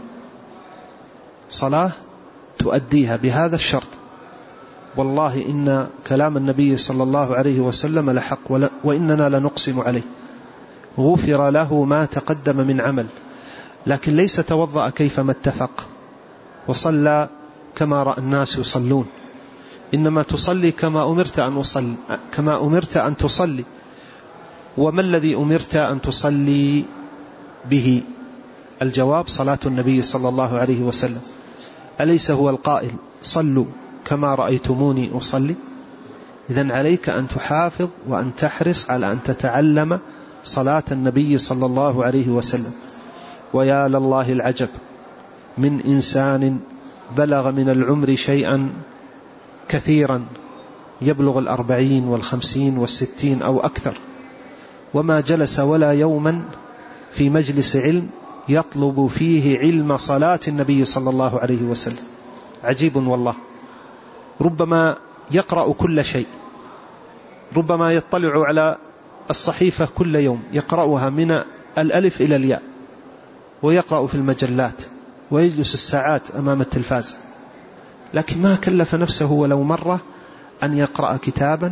[SPEAKER 2] صلاة تؤديها بهذا الشرط. والله إن كلام النبي صلى الله عليه وسلم لحق وإننا لنقسم عليه. غفر له ما تقدم من عمل، لكن ليس توضأ كيفما اتفق وصلى كما رأى الناس يصلون، إنما تصلي كما أمرت أن أصلي، كما أمرت أن تصلي. وما الذي أمرت أن تصلي به؟ الجواب: صلاة النبي صلى الله عليه وسلم. أليس هو القائل: صلوا كما رأيتموني أصلي؟ إذن عليك أن تحافظ وأن تحرص على أن تتعلم صلاة النبي صلى الله عليه وسلم. ويا لله العجب من إنسان بلغ من العمر شيئا كثيرا، يبلغ الأربعين والخمسين والستين أو أكثر، وما جلس ولا يوما في مجلس علم يطلب فيه علم صلاة النبي صلى الله عليه وسلم. عجيب والله. ربما يقرأ كل شيء، ربما يطلع على الصحيفة كل يوم يقرأها من الألف إلى الياء، ويقرأ في المجلات، ويجلس الساعات أمام التلفاز، لكن ما كلف نفسه ولو مرة أن يقرأ كتابا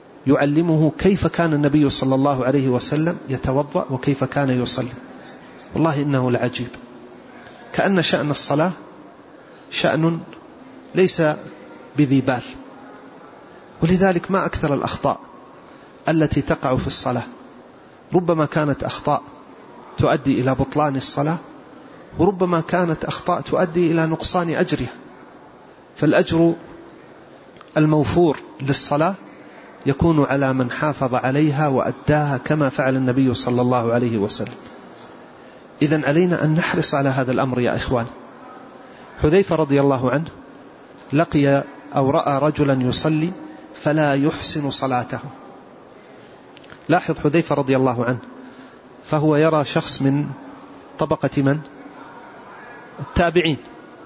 [SPEAKER 2] يعلمه كيف كان النبي صلى الله عليه وسلم يتوضأ وكيف كان يصلي. والله إنه لعجيب، كأن شأن الصلاة شأن ليس بذي بال. ولذلك ما أكثر الأخطاء التي تقع في الصلاة، ربما كانت أخطاء تؤدي إلى بطلان الصلاة، وربما كانت أخطاء تؤدي إلى نقصان أجرها. فالأجر الموفور للصلاة يكون على من حافظ عليها وأداها كما فعل النبي صلى الله عليه وسلم. إذن علينا أن نحرص على هذا الأمر يا إخوان. حذيفة رضي الله عنه لقي أو رأى رجلا يصلي فلا يحسن صلاته. لاحظ حذيفة رضي الله عنه، فهو يرى شخص من طبقة من؟ التابعين.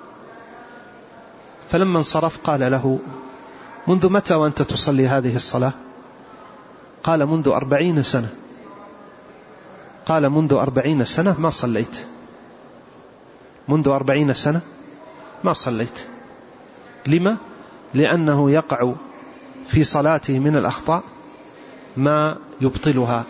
[SPEAKER 2] فلما انصرف قال له: منذ متى وأنت تصلي هذه الصلاة؟ قال: منذ أربعين سنة. قال: منذ أربعين سنة ما صليت. منذ أربعين سنة ما صليت. لما؟ لأنه يقع في صلاته من الأخطاء ما يبطلها.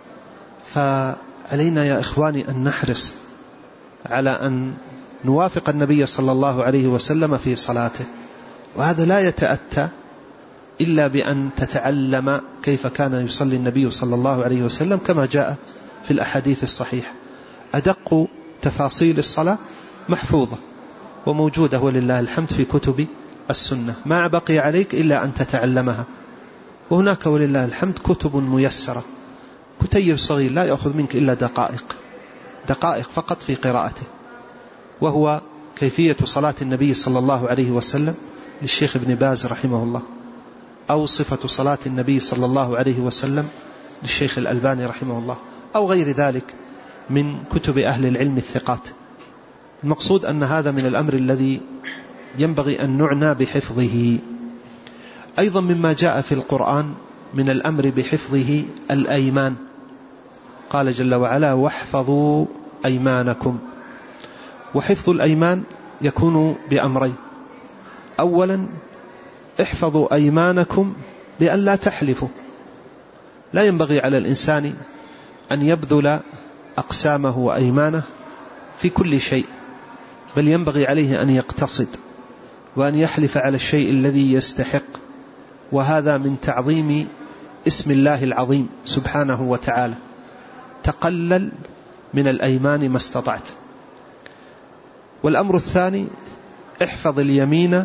[SPEAKER 2] فعلينا يا إخواني أن نحرص على أن نوافق النبي صلى الله عليه وسلم في صلاته، وهذا لا يتأتى إلا بأن تتعلم كيف كان يصلي النبي صلى الله عليه وسلم كما جاء في الأحاديث الصحيحة. أدق تفاصيل الصلاة محفوظة وموجودة ولله الحمد في كتب السنة، ما بقي عليك إلا أن تتعلمها. وهناك ولله الحمد كتب ميسرة، كتيب صغير لا يأخذ منك إلا دقائق دقائق فقط في قراءته، وهو كيفية صلاة النبي صلى الله عليه وسلم للشيخ ابن باز رحمه الله، أو صفة صلاة النبي صلى الله عليه وسلم للشيخ الألباني رحمه الله، أو غير ذلك من كتب أهل العلم الثقات. المقصود أن هذا من الأمر الذي ينبغي أن نعنى بحفظه. أيضا مما جاء في القرآن من الأمر بحفظه الأيمان، قال جل وعلا: واحفظوا أيمانكم. وحفظ الأيمان يكون بأمرين: أولا احفظوا أيمانكم بأن لا تحلفوا. لا ينبغي على الإنسان أن يبذل أقسامه وأيمانه في كل شيء، بل ينبغي عليه أن يقتصد وأن يحلف على الشيء الذي يستحق، وهذا من تعظيم اسم الله العظيم سبحانه وتعالى. تقلل من الأيمان ما استطعت. والأمر الثاني: احفظ اليمين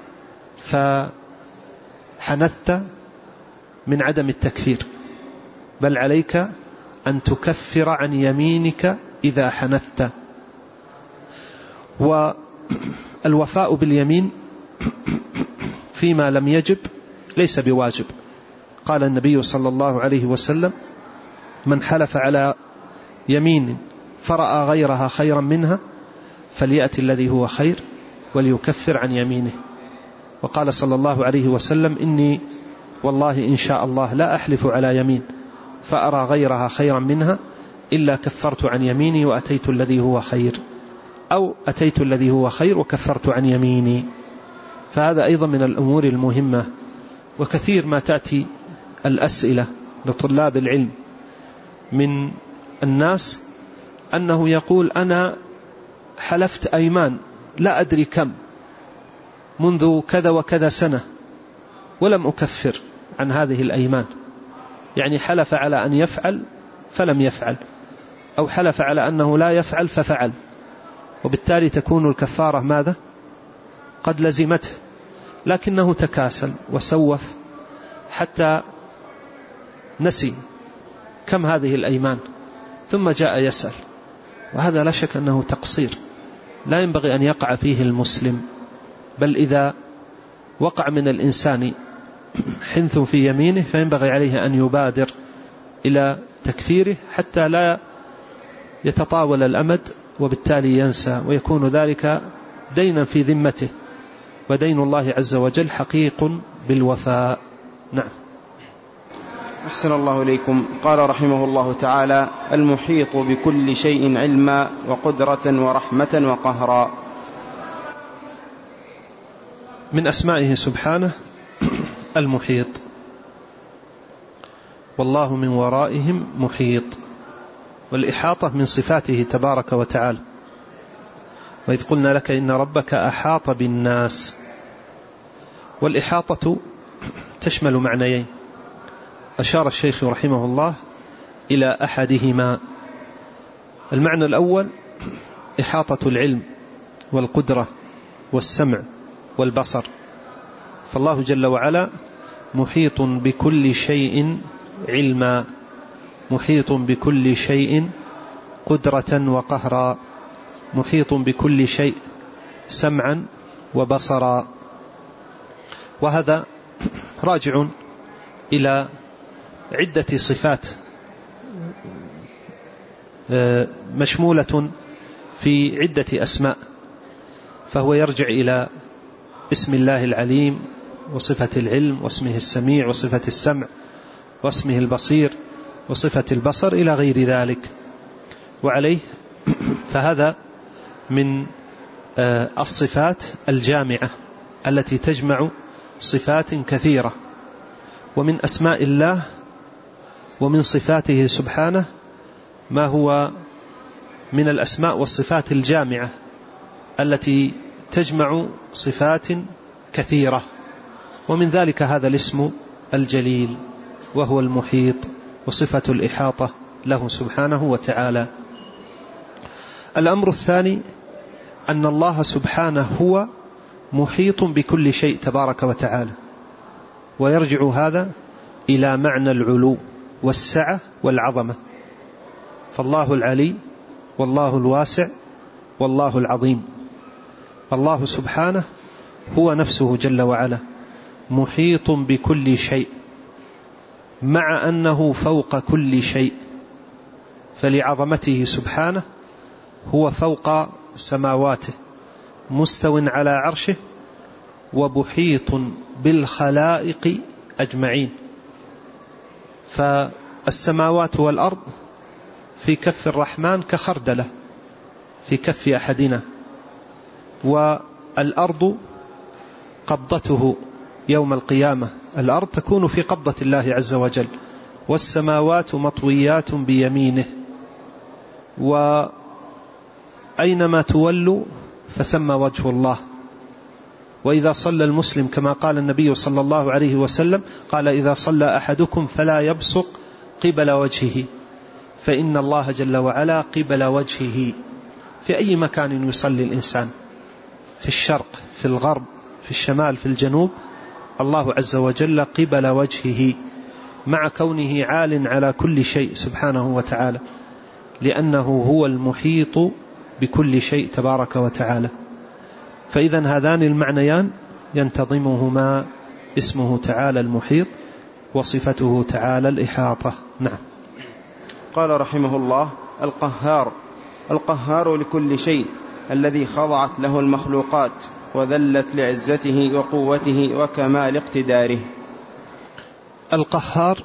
[SPEAKER 2] فحنثت من عدم التكفير، بل عليك أن تكفر عن يمينك إذا حنثت. والوفاء باليمين فيما لم يجب ليس بواجب. قال النبي صلى الله عليه وسلم: من حلف على يمين فرأى غيرها خيرا منها فليأتي الذي هو خير وليكفر عن يمينه. وقال صلى الله عليه وسلم: إني والله إن شاء الله لا أحلف على يمين فأرى غيرها خيرا منها إلا كفرت عن يميني وأتيت الذي هو خير، أو أتيت الذي هو خير وكفرت عن يميني. فهذا أيضا من الأمور المهمة. وكثير ما تأتي الأسئلة لطلاب العلم من الناس أنه يقول: أنا حلفت أيمان لا أدري كم منذ كذا وكذا سنة ولم أكفر عن هذه الأيمان. يعني حلف على أن يفعل فلم يفعل، أو حلف على أنه لا يفعل ففعل، وبالتالي تكون الكفارة ماذا؟ قد لزمته، لكنه تكاسل وسوف حتى نسي كم هذه الأيمان، ثم جاء يسأل. وهذا لا شك أنه تقصير لا ينبغي أن يقع فيه المسلم. بل إذا وقع من الإنسان حنث في يمينه فينبغي عليه أن يبادر إلى تكفيره حتى لا يتطاول الأمد وبالتالي ينسى، ويكون ذلك دينا في ذمته، ودين الله عز وجل حقيق بالوفاء. نعم.
[SPEAKER 1] أحسن الله إليكم. قال رحمه الله تعالى: المحيط بكل شيء علما وقدرة ورحمة وقهرا.
[SPEAKER 2] من أسمائه سبحانه المحيط، والله من ورائهم محيط. والإحاطة من صفاته تبارك وتعالى. وإذ قلنا لك إن ربك أحاط بالناس. والإحاطة تشمل معنيين، أشار الشيخ رحمه الله إلى أحدهما. المعنى الأول إحاطة العلم والقدرة والسمع والبصر، فالله جل وعلا محيط بكل شيء علما، محيط بكل شيء قدرة وقهرا، محيط بكل شيء سمعا وبصرا. وهذا راجع إلى عدة صفات مشمولة في عدة أسماء، فهو يرجع إلى اسم الله العليم وصفة العلم واسمه السميع وصفة السمع واسمه البصير وصفة البصر إلى غير ذلك. وعليه فهذا من الصفات الجامعة التي تجمع صفات كثيرة. ومن أسماء الله ومن صفاته سبحانه ما هو من الأسماء والصفات الجامعة التي تجمع صفات كثيرة، ومن ذلك هذا الاسم الجليل وهو المحيط، وصفة الإحاطة له سبحانه وتعالى. الأمر الثاني أن الله سبحانه هو محيط بكل شيء تبارك وتعالى، ويرجع هذا إلى معنى العلو والسعة والعظمة، فالله العلي والله الواسع والله العظيم. الله سبحانه هو نفسه جل وعلا محيط بكل شيء، مع أنه فوق كل شيء، فلعظمته سبحانه هو فوق سماواته مستو على عرشه وبحيط بالخلائق أجمعين. فالسماوات والأرض في كف الرحمن كخردلة في كف أحدنا، والأرض قبضته يوم القيامة، الأرض تكون في قبضة الله عز وجل، والسماوات مطويات بيمينه، وأينما تولوا فثم وجه الله. وإذا صلى المسلم كما قال النبي صلى الله عليه وسلم قال إذا صلى أحدكم فلا يبصق قبل وجهه، فإن الله جل وعلا قبل وجهه في أي مكان يصلي الإنسان، في الشرق في الغرب في الشمال في الجنوب، الله عز وجل قبل وجهه، مع كونه عال على كل شيء سبحانه وتعالى، لأنه هو المحيط بكل شيء تبارك وتعالى. فإذا هذان المعنيان ينتظمهما اسمه تعالى المحيط وصفته تعالى الإحاطة. نعم.
[SPEAKER 1] قال رحمه الله: القهار، القهار لكل شيء الذي خضعت له المخلوقات وذلت لعزته وقوته وكمال اقتداره.
[SPEAKER 2] القهار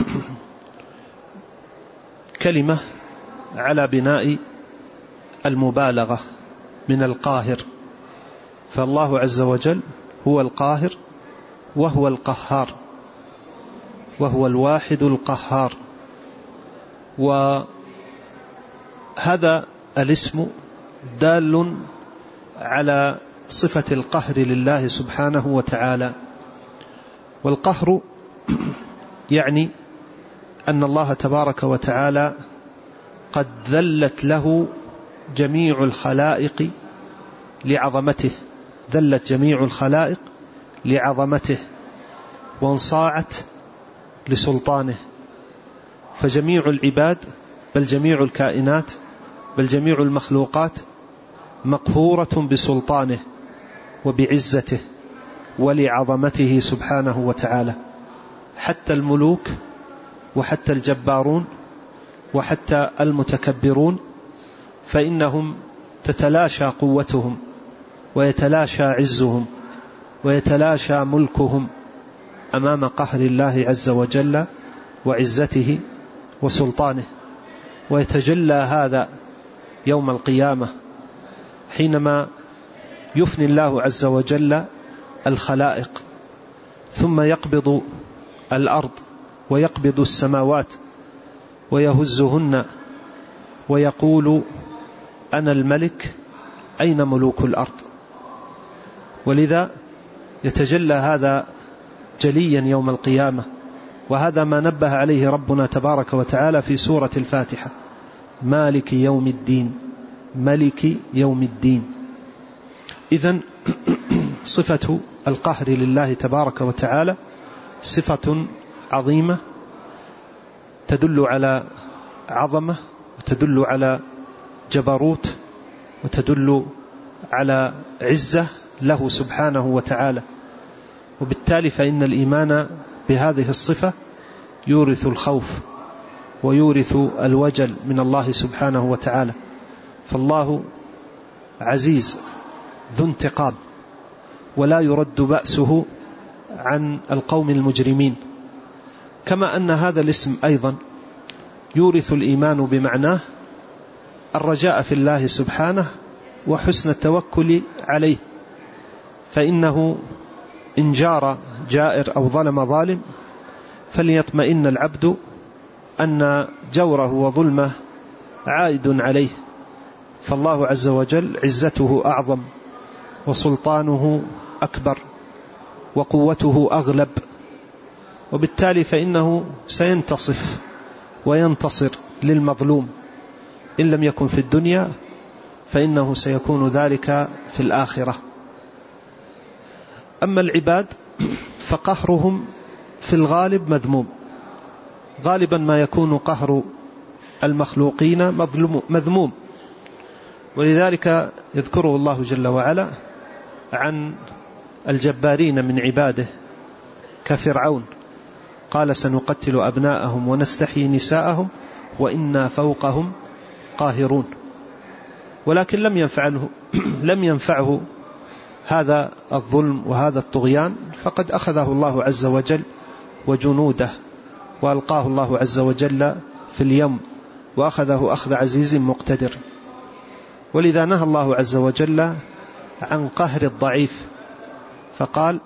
[SPEAKER 2] كلمة على بناء المبالغة من القاهر، فالله عز وجل هو القاهر وهو القهار وهو الواحد القهار. وهذا الاسم دال على صفة القهر لله سبحانه وتعالى. والقهر يعني أن الله تبارك وتعالى قد ذلت له جميع الخلائق لعظمته، ذلت جميع الخلائق لعظمته وانصاعت لسلطانه، فجميع العباد بل جميع الكائنات بل جميع المخلوقات مقهورة بسلطانه وبعزته ولعظمته سبحانه وتعالى، حتى الملوك وحتى الجبارون وحتى المتكبرون، فإنهم تتلاشى قوتهم ويتلاشى عزهم ويتلاشى ملكهم أمام قهر الله عز وجل وعزته وسلطانه. ويتجلى هذا يوم القيامة حينما يفني الله عز وجل الخلائق، ثم يقبض الأرض ويقبض السماوات ويهزهن ويقول أنا الملك أين ملوك الأرض؟ ولذا يتجلى هذا جليا يوم القيامة، وهذا ما نبه عليه ربنا تبارك وتعالى في سورة الفاتحة: مالك يوم الدين، ملك يوم الدين. إذن صفة القهر لله تبارك وتعالى صفة عظيمة تدل على عظمة، وتدل على جبروت، وتدل على عزة له سبحانه وتعالى. وبالتالي فإن الإيمان بهذه الصفة يورث الخوف ويورث الوجل من الله سبحانه وتعالى. فالله عزيز ذو انتقام، ولا يرد بأسه عن القوم المجرمين. كما أن هذا الاسم أيضا يورث الإيمان بمعناه الرجاء في الله سبحانه وحسن التوكل عليه، فإنه إن جار جائر أو ظلم ظالم فليطمئن العبد أن جوره وظلمه عائد عليه، فالله عز وجل عزته أعظم، وسلطانه أكبر، وقوته أغلب، وبالتالي فإنه سينتصف وينتصر للمظلوم، إن لم يكن في الدنيا فإنه سيكون ذلك في الآخرة. أما العباد فقهرهم في الغالب مذموم، غالبا ما يكون قهر المخلوقين مذموم، ولذلك يذكره الله جل وعلا عن الجبارين من عباده كفرعون، قال سنقتل أبناءهم ونستحيي نساءهم وإنا فوقهم قاهرون. ولكن لم ينفعه لم ينفعه هذا الظلم وهذا الطغيان، فقد أخذه الله عز وجل وجنوده وألقاه الله عز وجل في اليم، وأخذه أخذ عزيز مقتدر. ولذا نهى الله عز وجل عن قهر الضعيف، فقال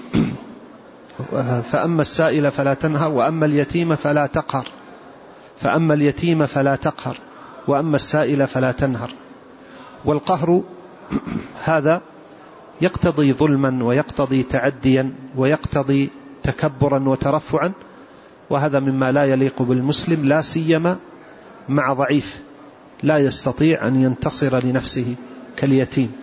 [SPEAKER 2] فأما السائل فلا تنهر وأما اليتيم فلا تقهر، فأما اليتيم فلا تقهر وأما السائل فلا تنهر. والقهر هذا يقتضي ظلما ويقتضي تعديا ويقتضي تكبرا وترفعا، وهذا مما لا يليق بالمسلم، لا سيما مع ضعيف لا يستطيع أن ينتصر لنفسه كاليتيم،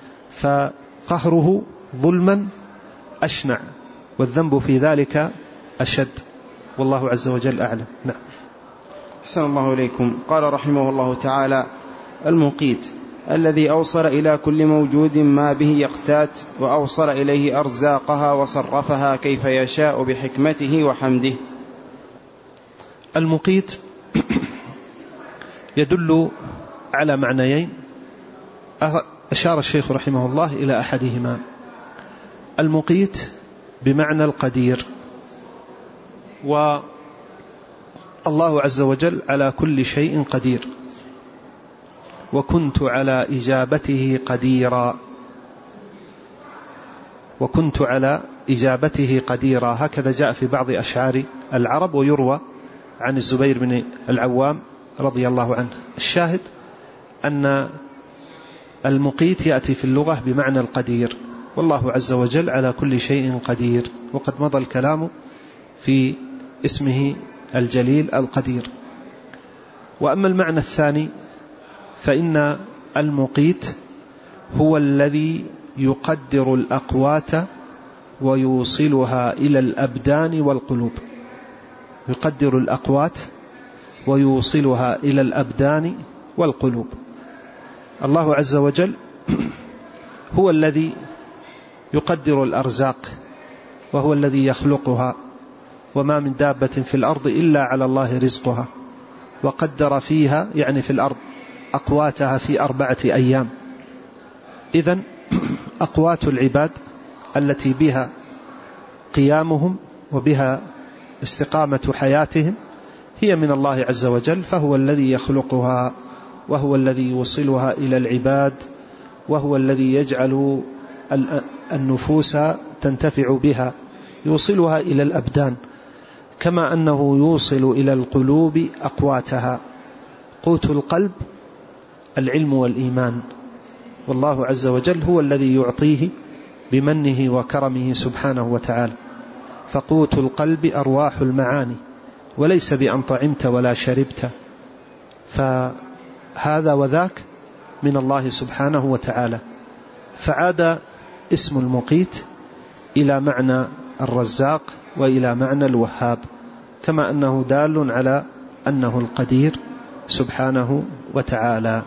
[SPEAKER 2] فقهره ظلما أشنع، والذنب في ذلك أشد، والله عز وجل أعلم. نعم.
[SPEAKER 1] أحسن الله إليكم. قال رحمه الله تعالى: المقيت الذي أوصل إلى كل موجود ما به يقتات، وأوصل إليه أرزاقها وصرفها كيف يشاء بحكمته وحمده.
[SPEAKER 2] المقيت يدل على معنيين أشار الشيخ رحمه الله إلى أحدهما. المقيت بمعنى القدير، والله عز وجل على كل شيء قدير، وكنت على إجابته قديرا، وكنت على إجابته قديرا، هكذا جاء في بعض أشعار العرب، ويروى عن الزبير بن العوام رضي الله عنه. الشاهد أن المقيت يأتي في اللغة بمعنى القدير، والله عز وجل على كل شيء قدير، وقد مضى الكلام في اسمه الجليل القدير. وأما المعنى الثاني فإن المقيت هو الذي يقدر الأقوات ويوصلها إلى الأبدان والقلوب، يقدر الأقوات ويوصلها إلى الأبدان والقلوب. الله عز وجل هو الذي يقدر الأرزاق، وهو الذي يخلقها، وما من دابة في الأرض إلا على الله رزقها، وقدر فيها يعني في الأرض أقواتها في أربعة أيام. إذن أقوات العباد التي بها قيامهم وبها استقامة حياتهم هي من الله عز وجل، فهو الذي يخلقها، وهو الذي يوصلها إلى العباد، وهو الذي يجعل النفوس تنتفع بها، يوصلها إلى الأبدان، كما أنه يوصل إلى القلوب أقواتها. قوت القلب العلم والإيمان، والله عز وجل هو الذي يعطيه بمنه وكرمه سبحانه وتعالى. فقوت القلب أرواح المعاني، وليس بأن طعمت ولا شربت، فهذا وذاك من الله سبحانه وتعالى. فعاد اسم المقيت إلى معنى الرزاق وإلى معنى الوهاب، كما أنه دال على أنه القدير سبحانه وتعالى.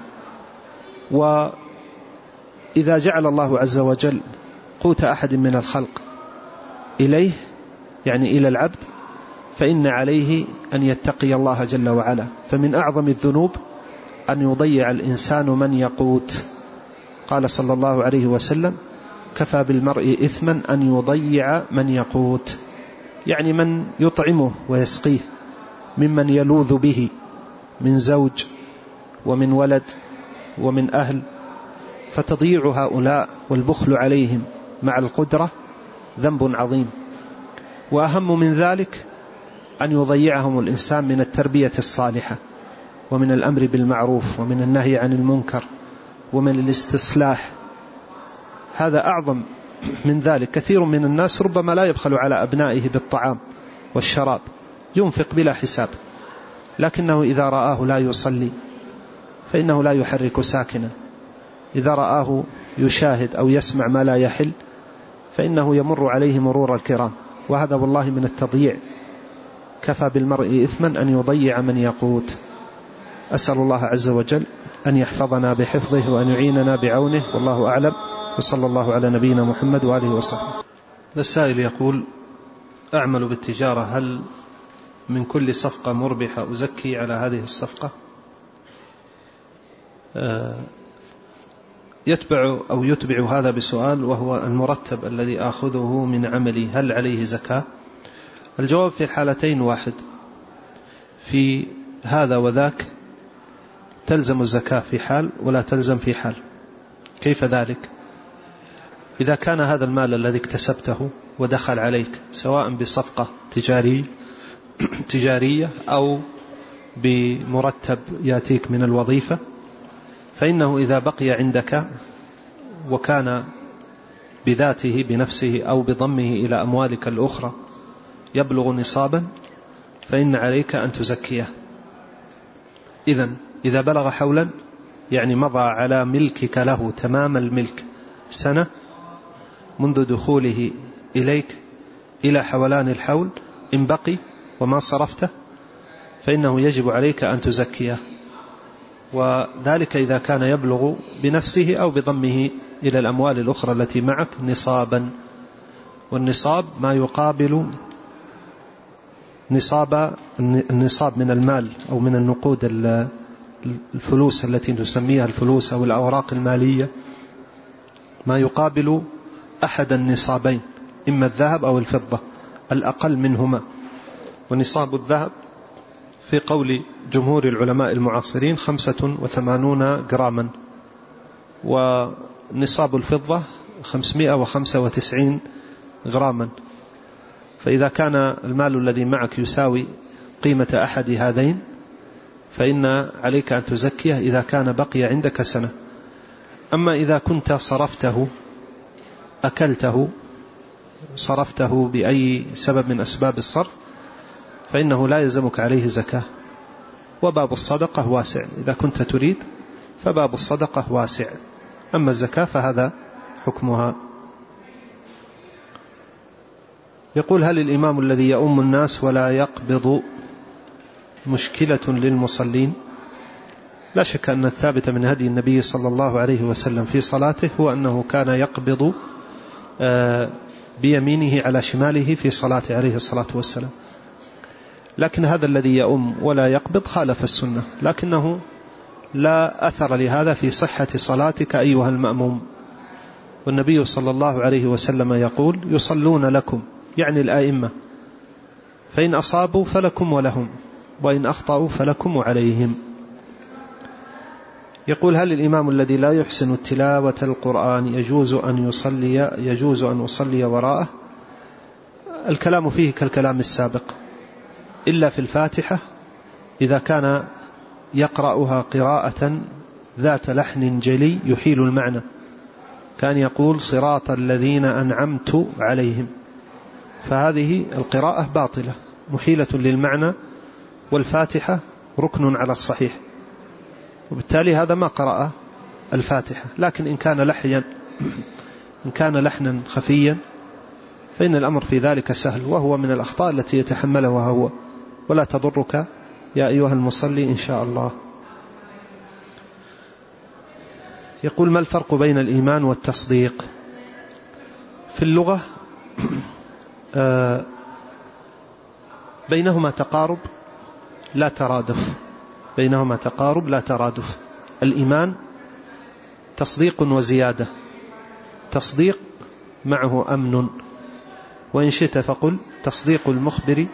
[SPEAKER 2] وإذا جعل الله عز وجل قوت أحد من الخلق إليه، يعني إلى العبد، فإن عليه أن يتقي الله جل وعلا. فمن أعظم الذنوب أن يضيع الإنسان من يقوت. قال صلى الله عليه وسلم: كفى بالمرء إثما أن يضيع من يقوت، يعني من يطعمه ويسقيه، ممن يلوذ به من زوج ومن ولد ومن أهل. فتضييع هؤلاء والبخل عليهم مع القدرة ذنب عظيم. وأهم من ذلك أن يضيعهم الإنسان من التربية الصالحة، ومن الأمر بالمعروف، ومن النهي عن المنكر، ومن الاستصلاح. هذا أعظم من ذلك. كثير من الناس ربما لا يبخل على أبنائه بالطعام والشراب، ينفق بلا حساب، لكنه إذا رآه لا يصلي فإنه لا يحرك ساكنا. إذا رآه يشاهد أو يسمع ما لا يحل فإنه يمر عليه مرور الكرام، وهذا والله من التضييع. كفى بالمرء إثما أن يضيع من يقوت. أسأل الله عز وجل أن يحفظنا بحفظه وأن يعيننا بعونه، والله أعلم، وصلى الله على نبينا محمد وآله وصحبه.
[SPEAKER 3] هذا السائل يقول: أعمل بالتجارة، هل من كل صفقة مربحة أزكي على هذه الصفقة؟ يتبع أو يتبع هذا بسؤال، وهو المرتب الذي آخذه من عملي هل عليه زكاة؟ الجواب في الحالتين واحد، في هذا وذاك تلزم الزكاة في حال ولا تلزم في حال. كيف ذلك؟ إذا كان هذا المال الذي اكتسبته ودخل عليك سواء بصفقة تجارية تجارية أو بمرتب يأتيك من الوظيفة، فإنه إذا بقي عندك وكان بذاته بنفسه أو بضمه إلى أموالك الأخرى يبلغ نصابا فإن عليك أن تزكيه. إذن إذا بلغ حولا، يعني مضى على ملكك له تمام الملك سنة منذ دخوله إليك إلى حولان الحول، إن بقي وما صرفته فإنه يجب عليك أن تزكيه. وذلك إذا كان يبلغ بنفسه أو بضمه إلى الأموال الأخرى التي معك نصابا. والنصاب ما يقابل نصاب النصاب من المال أو من النقود، الفلوس التي نسميها الفلوس أو الأوراق المالية، ما يقابل أحد النصابين، إما الذهب أو الفضة، الأقل منهما. ونصاب الذهب في قول جمهور العلماء المعاصرين خمسة وثمانون جراما، ونصاب الفضة خمسمائة وخمسة وتسعين جراما. فإذا كان المال الذي معك يساوي قيمة أحد هذين فإن عليك أن تزكيه إذا كان بقي عندك سنة. أما إذا كنت صرفته، أكلته، صرفته بأي سبب من أسباب الصرف، فإنه لا يلزمك عليه زكاة. وباب الصدقة واسع، إذا كنت تريد فباب الصدقة واسع، أما الزكاة فهذا حكمها. يقول: هل الإمام الذي يؤم الناس ولا يقبض مشكلة للمصلين؟ لا شك أن الثابت من هدي النبي صلى الله عليه وسلم في صلاته هو أنه كان يقبض بيمينه على شماله في صلاته عليه الصلاة والسلام. لكن هذا الذي يؤم ولا يقبض خالف السنة، لكنه لا أثر لهذا في صحة صلاتك أيها المأموم. والنبي صلى الله عليه وسلم يقول: يصلون لكم، يعني الآئمة، فإن أصابوا فلكم ولهم، وإن أخطأوا فلكم وعليهم. يقول: هل الإمام الذي لا يحسن تلاوة القرآن يجوز أن يصلي يجوز أن أصلي وراءه؟ الكلام فيه كالكلام السابق، إلا في الفاتحة إذا كان يقرأها قراءة ذات لحن جلي يحيل المعنى، كان يقول صراط الذين أنعمت عليهم، فهذه القراءة باطلة محيلة للمعنى، والفاتحة ركن على الصحيح، وبالتالي هذا ما قرأ الفاتحة. لكن إن كان لحيا إن كان لحنا خفيا فإن الأمر في ذلك سهل، وهو من الأخطاء التي يتحملها هو، ولا تضرك يا أيها المصلي إن شاء الله. يقول: ما الفرق بين الإيمان والتصديق؟ في اللغة بينهما تقارب لا ترادف، بينهما تقارب لا ترادف. الإيمان تصديق وزيادة، تصديق معه أمن، وإن شئت فقل تصديق المخبر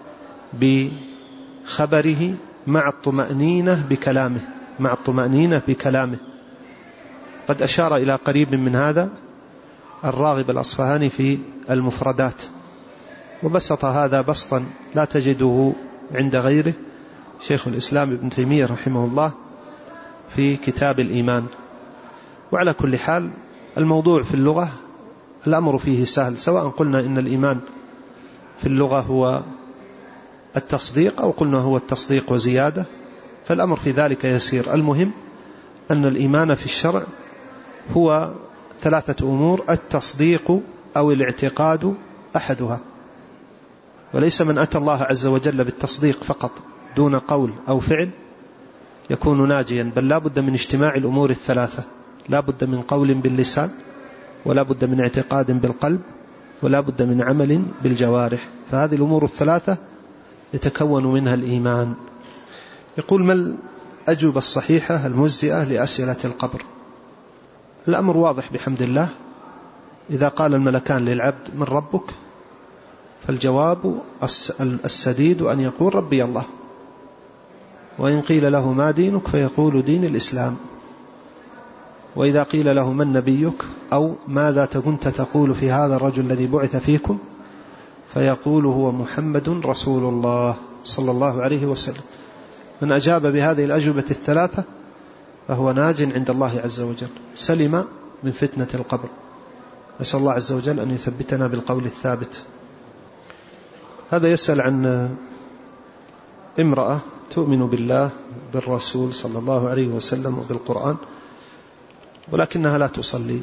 [SPEAKER 3] بخبره مع الطمأنينة بكلامه، مع الطمأنينة بكلامه. قد أشار إلى قريب من هذا الراغب الأصفهاني في المفردات، وبسط هذا بسطا لا تجده عند غيره شيخ الإسلام ابن تيمية رحمه الله في كتاب الإيمان. وعلى كل حال الموضوع في اللغة الأمر فيه سهل، سواء قلنا إن الإيمان في اللغة هو التصديق أو قلنا هو التصديق وزيادة، فالأمر في ذلك يسير. المهم أن الإيمان في الشرع هو ثلاثة أمور: التصديق أو الاعتقاد أحدها، وليس من أتى الله عز وجل بالتصديق فقط دون قول أو فعل يكون ناجيا، بل لا بد من اجتماع الأمور الثلاثة، لا بد من قول باللسان، ولا بد من اعتقاد بالقلب، ولا بد من عمل بالجوارح، فهذه الأمور الثلاثة يتكون منها الإيمان. يقول: ما الأجوبة الصحيحة المجزئة لأسئلة القبر؟ الأمر واضح بحمد الله. إذا قال الملكان للعبد: من ربك؟ فالجواب السديد أن يقول: ربي الله. وإن قيل له: ما دينك؟ فيقول: دين الإسلام. وإذا قيل له: من نبيك؟ أو ماذا كنت تقول في هذا الرجل الذي بعث فيكم؟ فيقول: هو محمد رسول الله صلى الله عليه وسلم. من أجاب بهذه الأجوبة الثلاثة فهو ناج عند الله عز وجل، سلم من فتنة القبر. نسأل الله عز وجل أن يثبتنا بالقول الثابت. هذا يسأل عن امرأة تؤمن بالله بالرسول صلى الله عليه وسلم وبالقرآن، ولكنها لا تصلي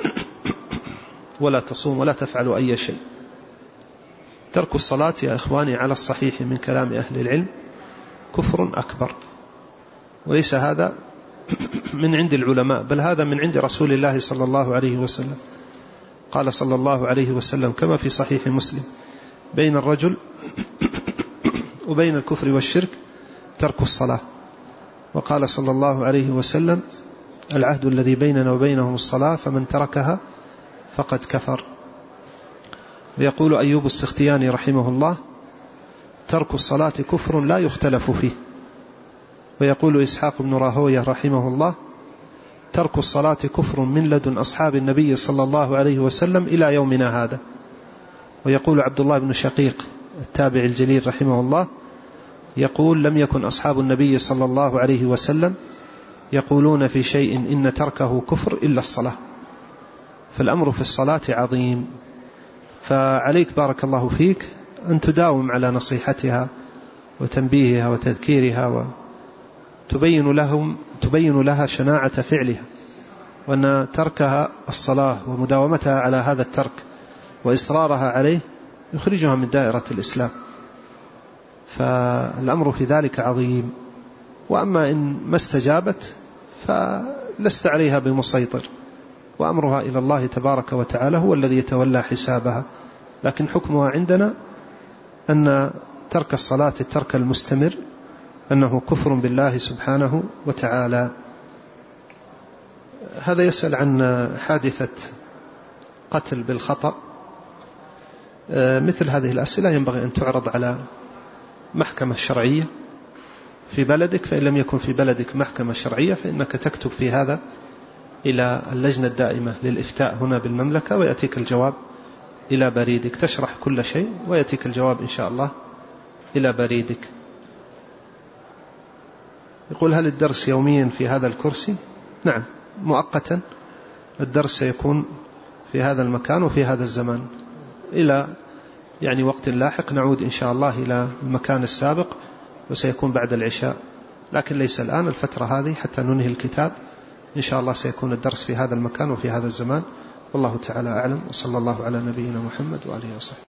[SPEAKER 3] ولا تصوم ولا تفعل أي شيء. ترك الصلاة يا إخواني على الصحيح من كلام أهل العلم كفر أكبر، وليس هذا من عند العلماء، بل هذا من عند رسول الله صلى الله عليه وسلم. قال صلى الله عليه وسلم كما في صحيح مسلم: بين الرجل وبين الكفر والشرك ترك الصلاة. وقال صلى الله عليه وسلم: العهد الذي بيننا وبينهم الصلاة، فمن تركها فقد كفر. ويقول أيوب السختياني رحمه الله: ترك الصلاة كفر لا يختلف فيه. ويقول إسحاق بن راهويه رحمه الله: ترك الصلاة كفر من لدن أصحاب النبي صلى الله عليه وسلم إلى يومنا هذا. ويقول عبد الله بن شقيق التابع الجليل رحمه الله: يقول: لم يكن أصحاب النبي صلى الله عليه وسلم يقولون في شيء إن تركه كفر إلا الصلاة. فالأمر في الصلاة عظيم، فعليك بارك الله فيك أن تداوم على نصيحتها وتنبيهها وتذكيرها، وتبين لهم تبين لها شناعة فعلها، وأن تركها الصلاة ومداومتها على هذا الترك وإصرارها عليه يخرجها من دائرة الإسلام. فالأمر في ذلك عظيم. وأما إن ما استجابت فلست عليها بمسيطر، وأمرها إلى الله تبارك وتعالى، هو الذي يتولى حسابها. لكن حكمها عندنا أن ترك الصلاة الترك المستمر أنه كفر بالله سبحانه وتعالى. هذا يسأل عن حادثة قتل بالخطأ. مثل هذه الأسئلة ينبغي أن تعرض على محكمة شرعية في بلدك، فإن لم يكن في بلدك محكمة شرعية فإنك تكتب في هذا إلى اللجنة الدائمة للإفتاء هنا بالمملكة، ويأتيك الجواب إلى بريدك. تشرح كل شيء ويأتيك الجواب إن شاء الله إلى بريدك. يقول هل الدرس يوميا في هذا الكرسي؟ نعم، مؤقتا الدرس سيكون في هذا المكان وفي هذا الزمان إلى يعني وقت لاحق نعود إن شاء الله إلى المكان السابق، وسيكون بعد العشاء، لكن ليس الآن. الفترة هذه حتى ننهي الكتاب إن شاء الله سيكون الدرس في هذا المكان وفي هذا الزمان، والله تعالى أعلم، وصلى الله على نبينا محمد وآله وصحبه.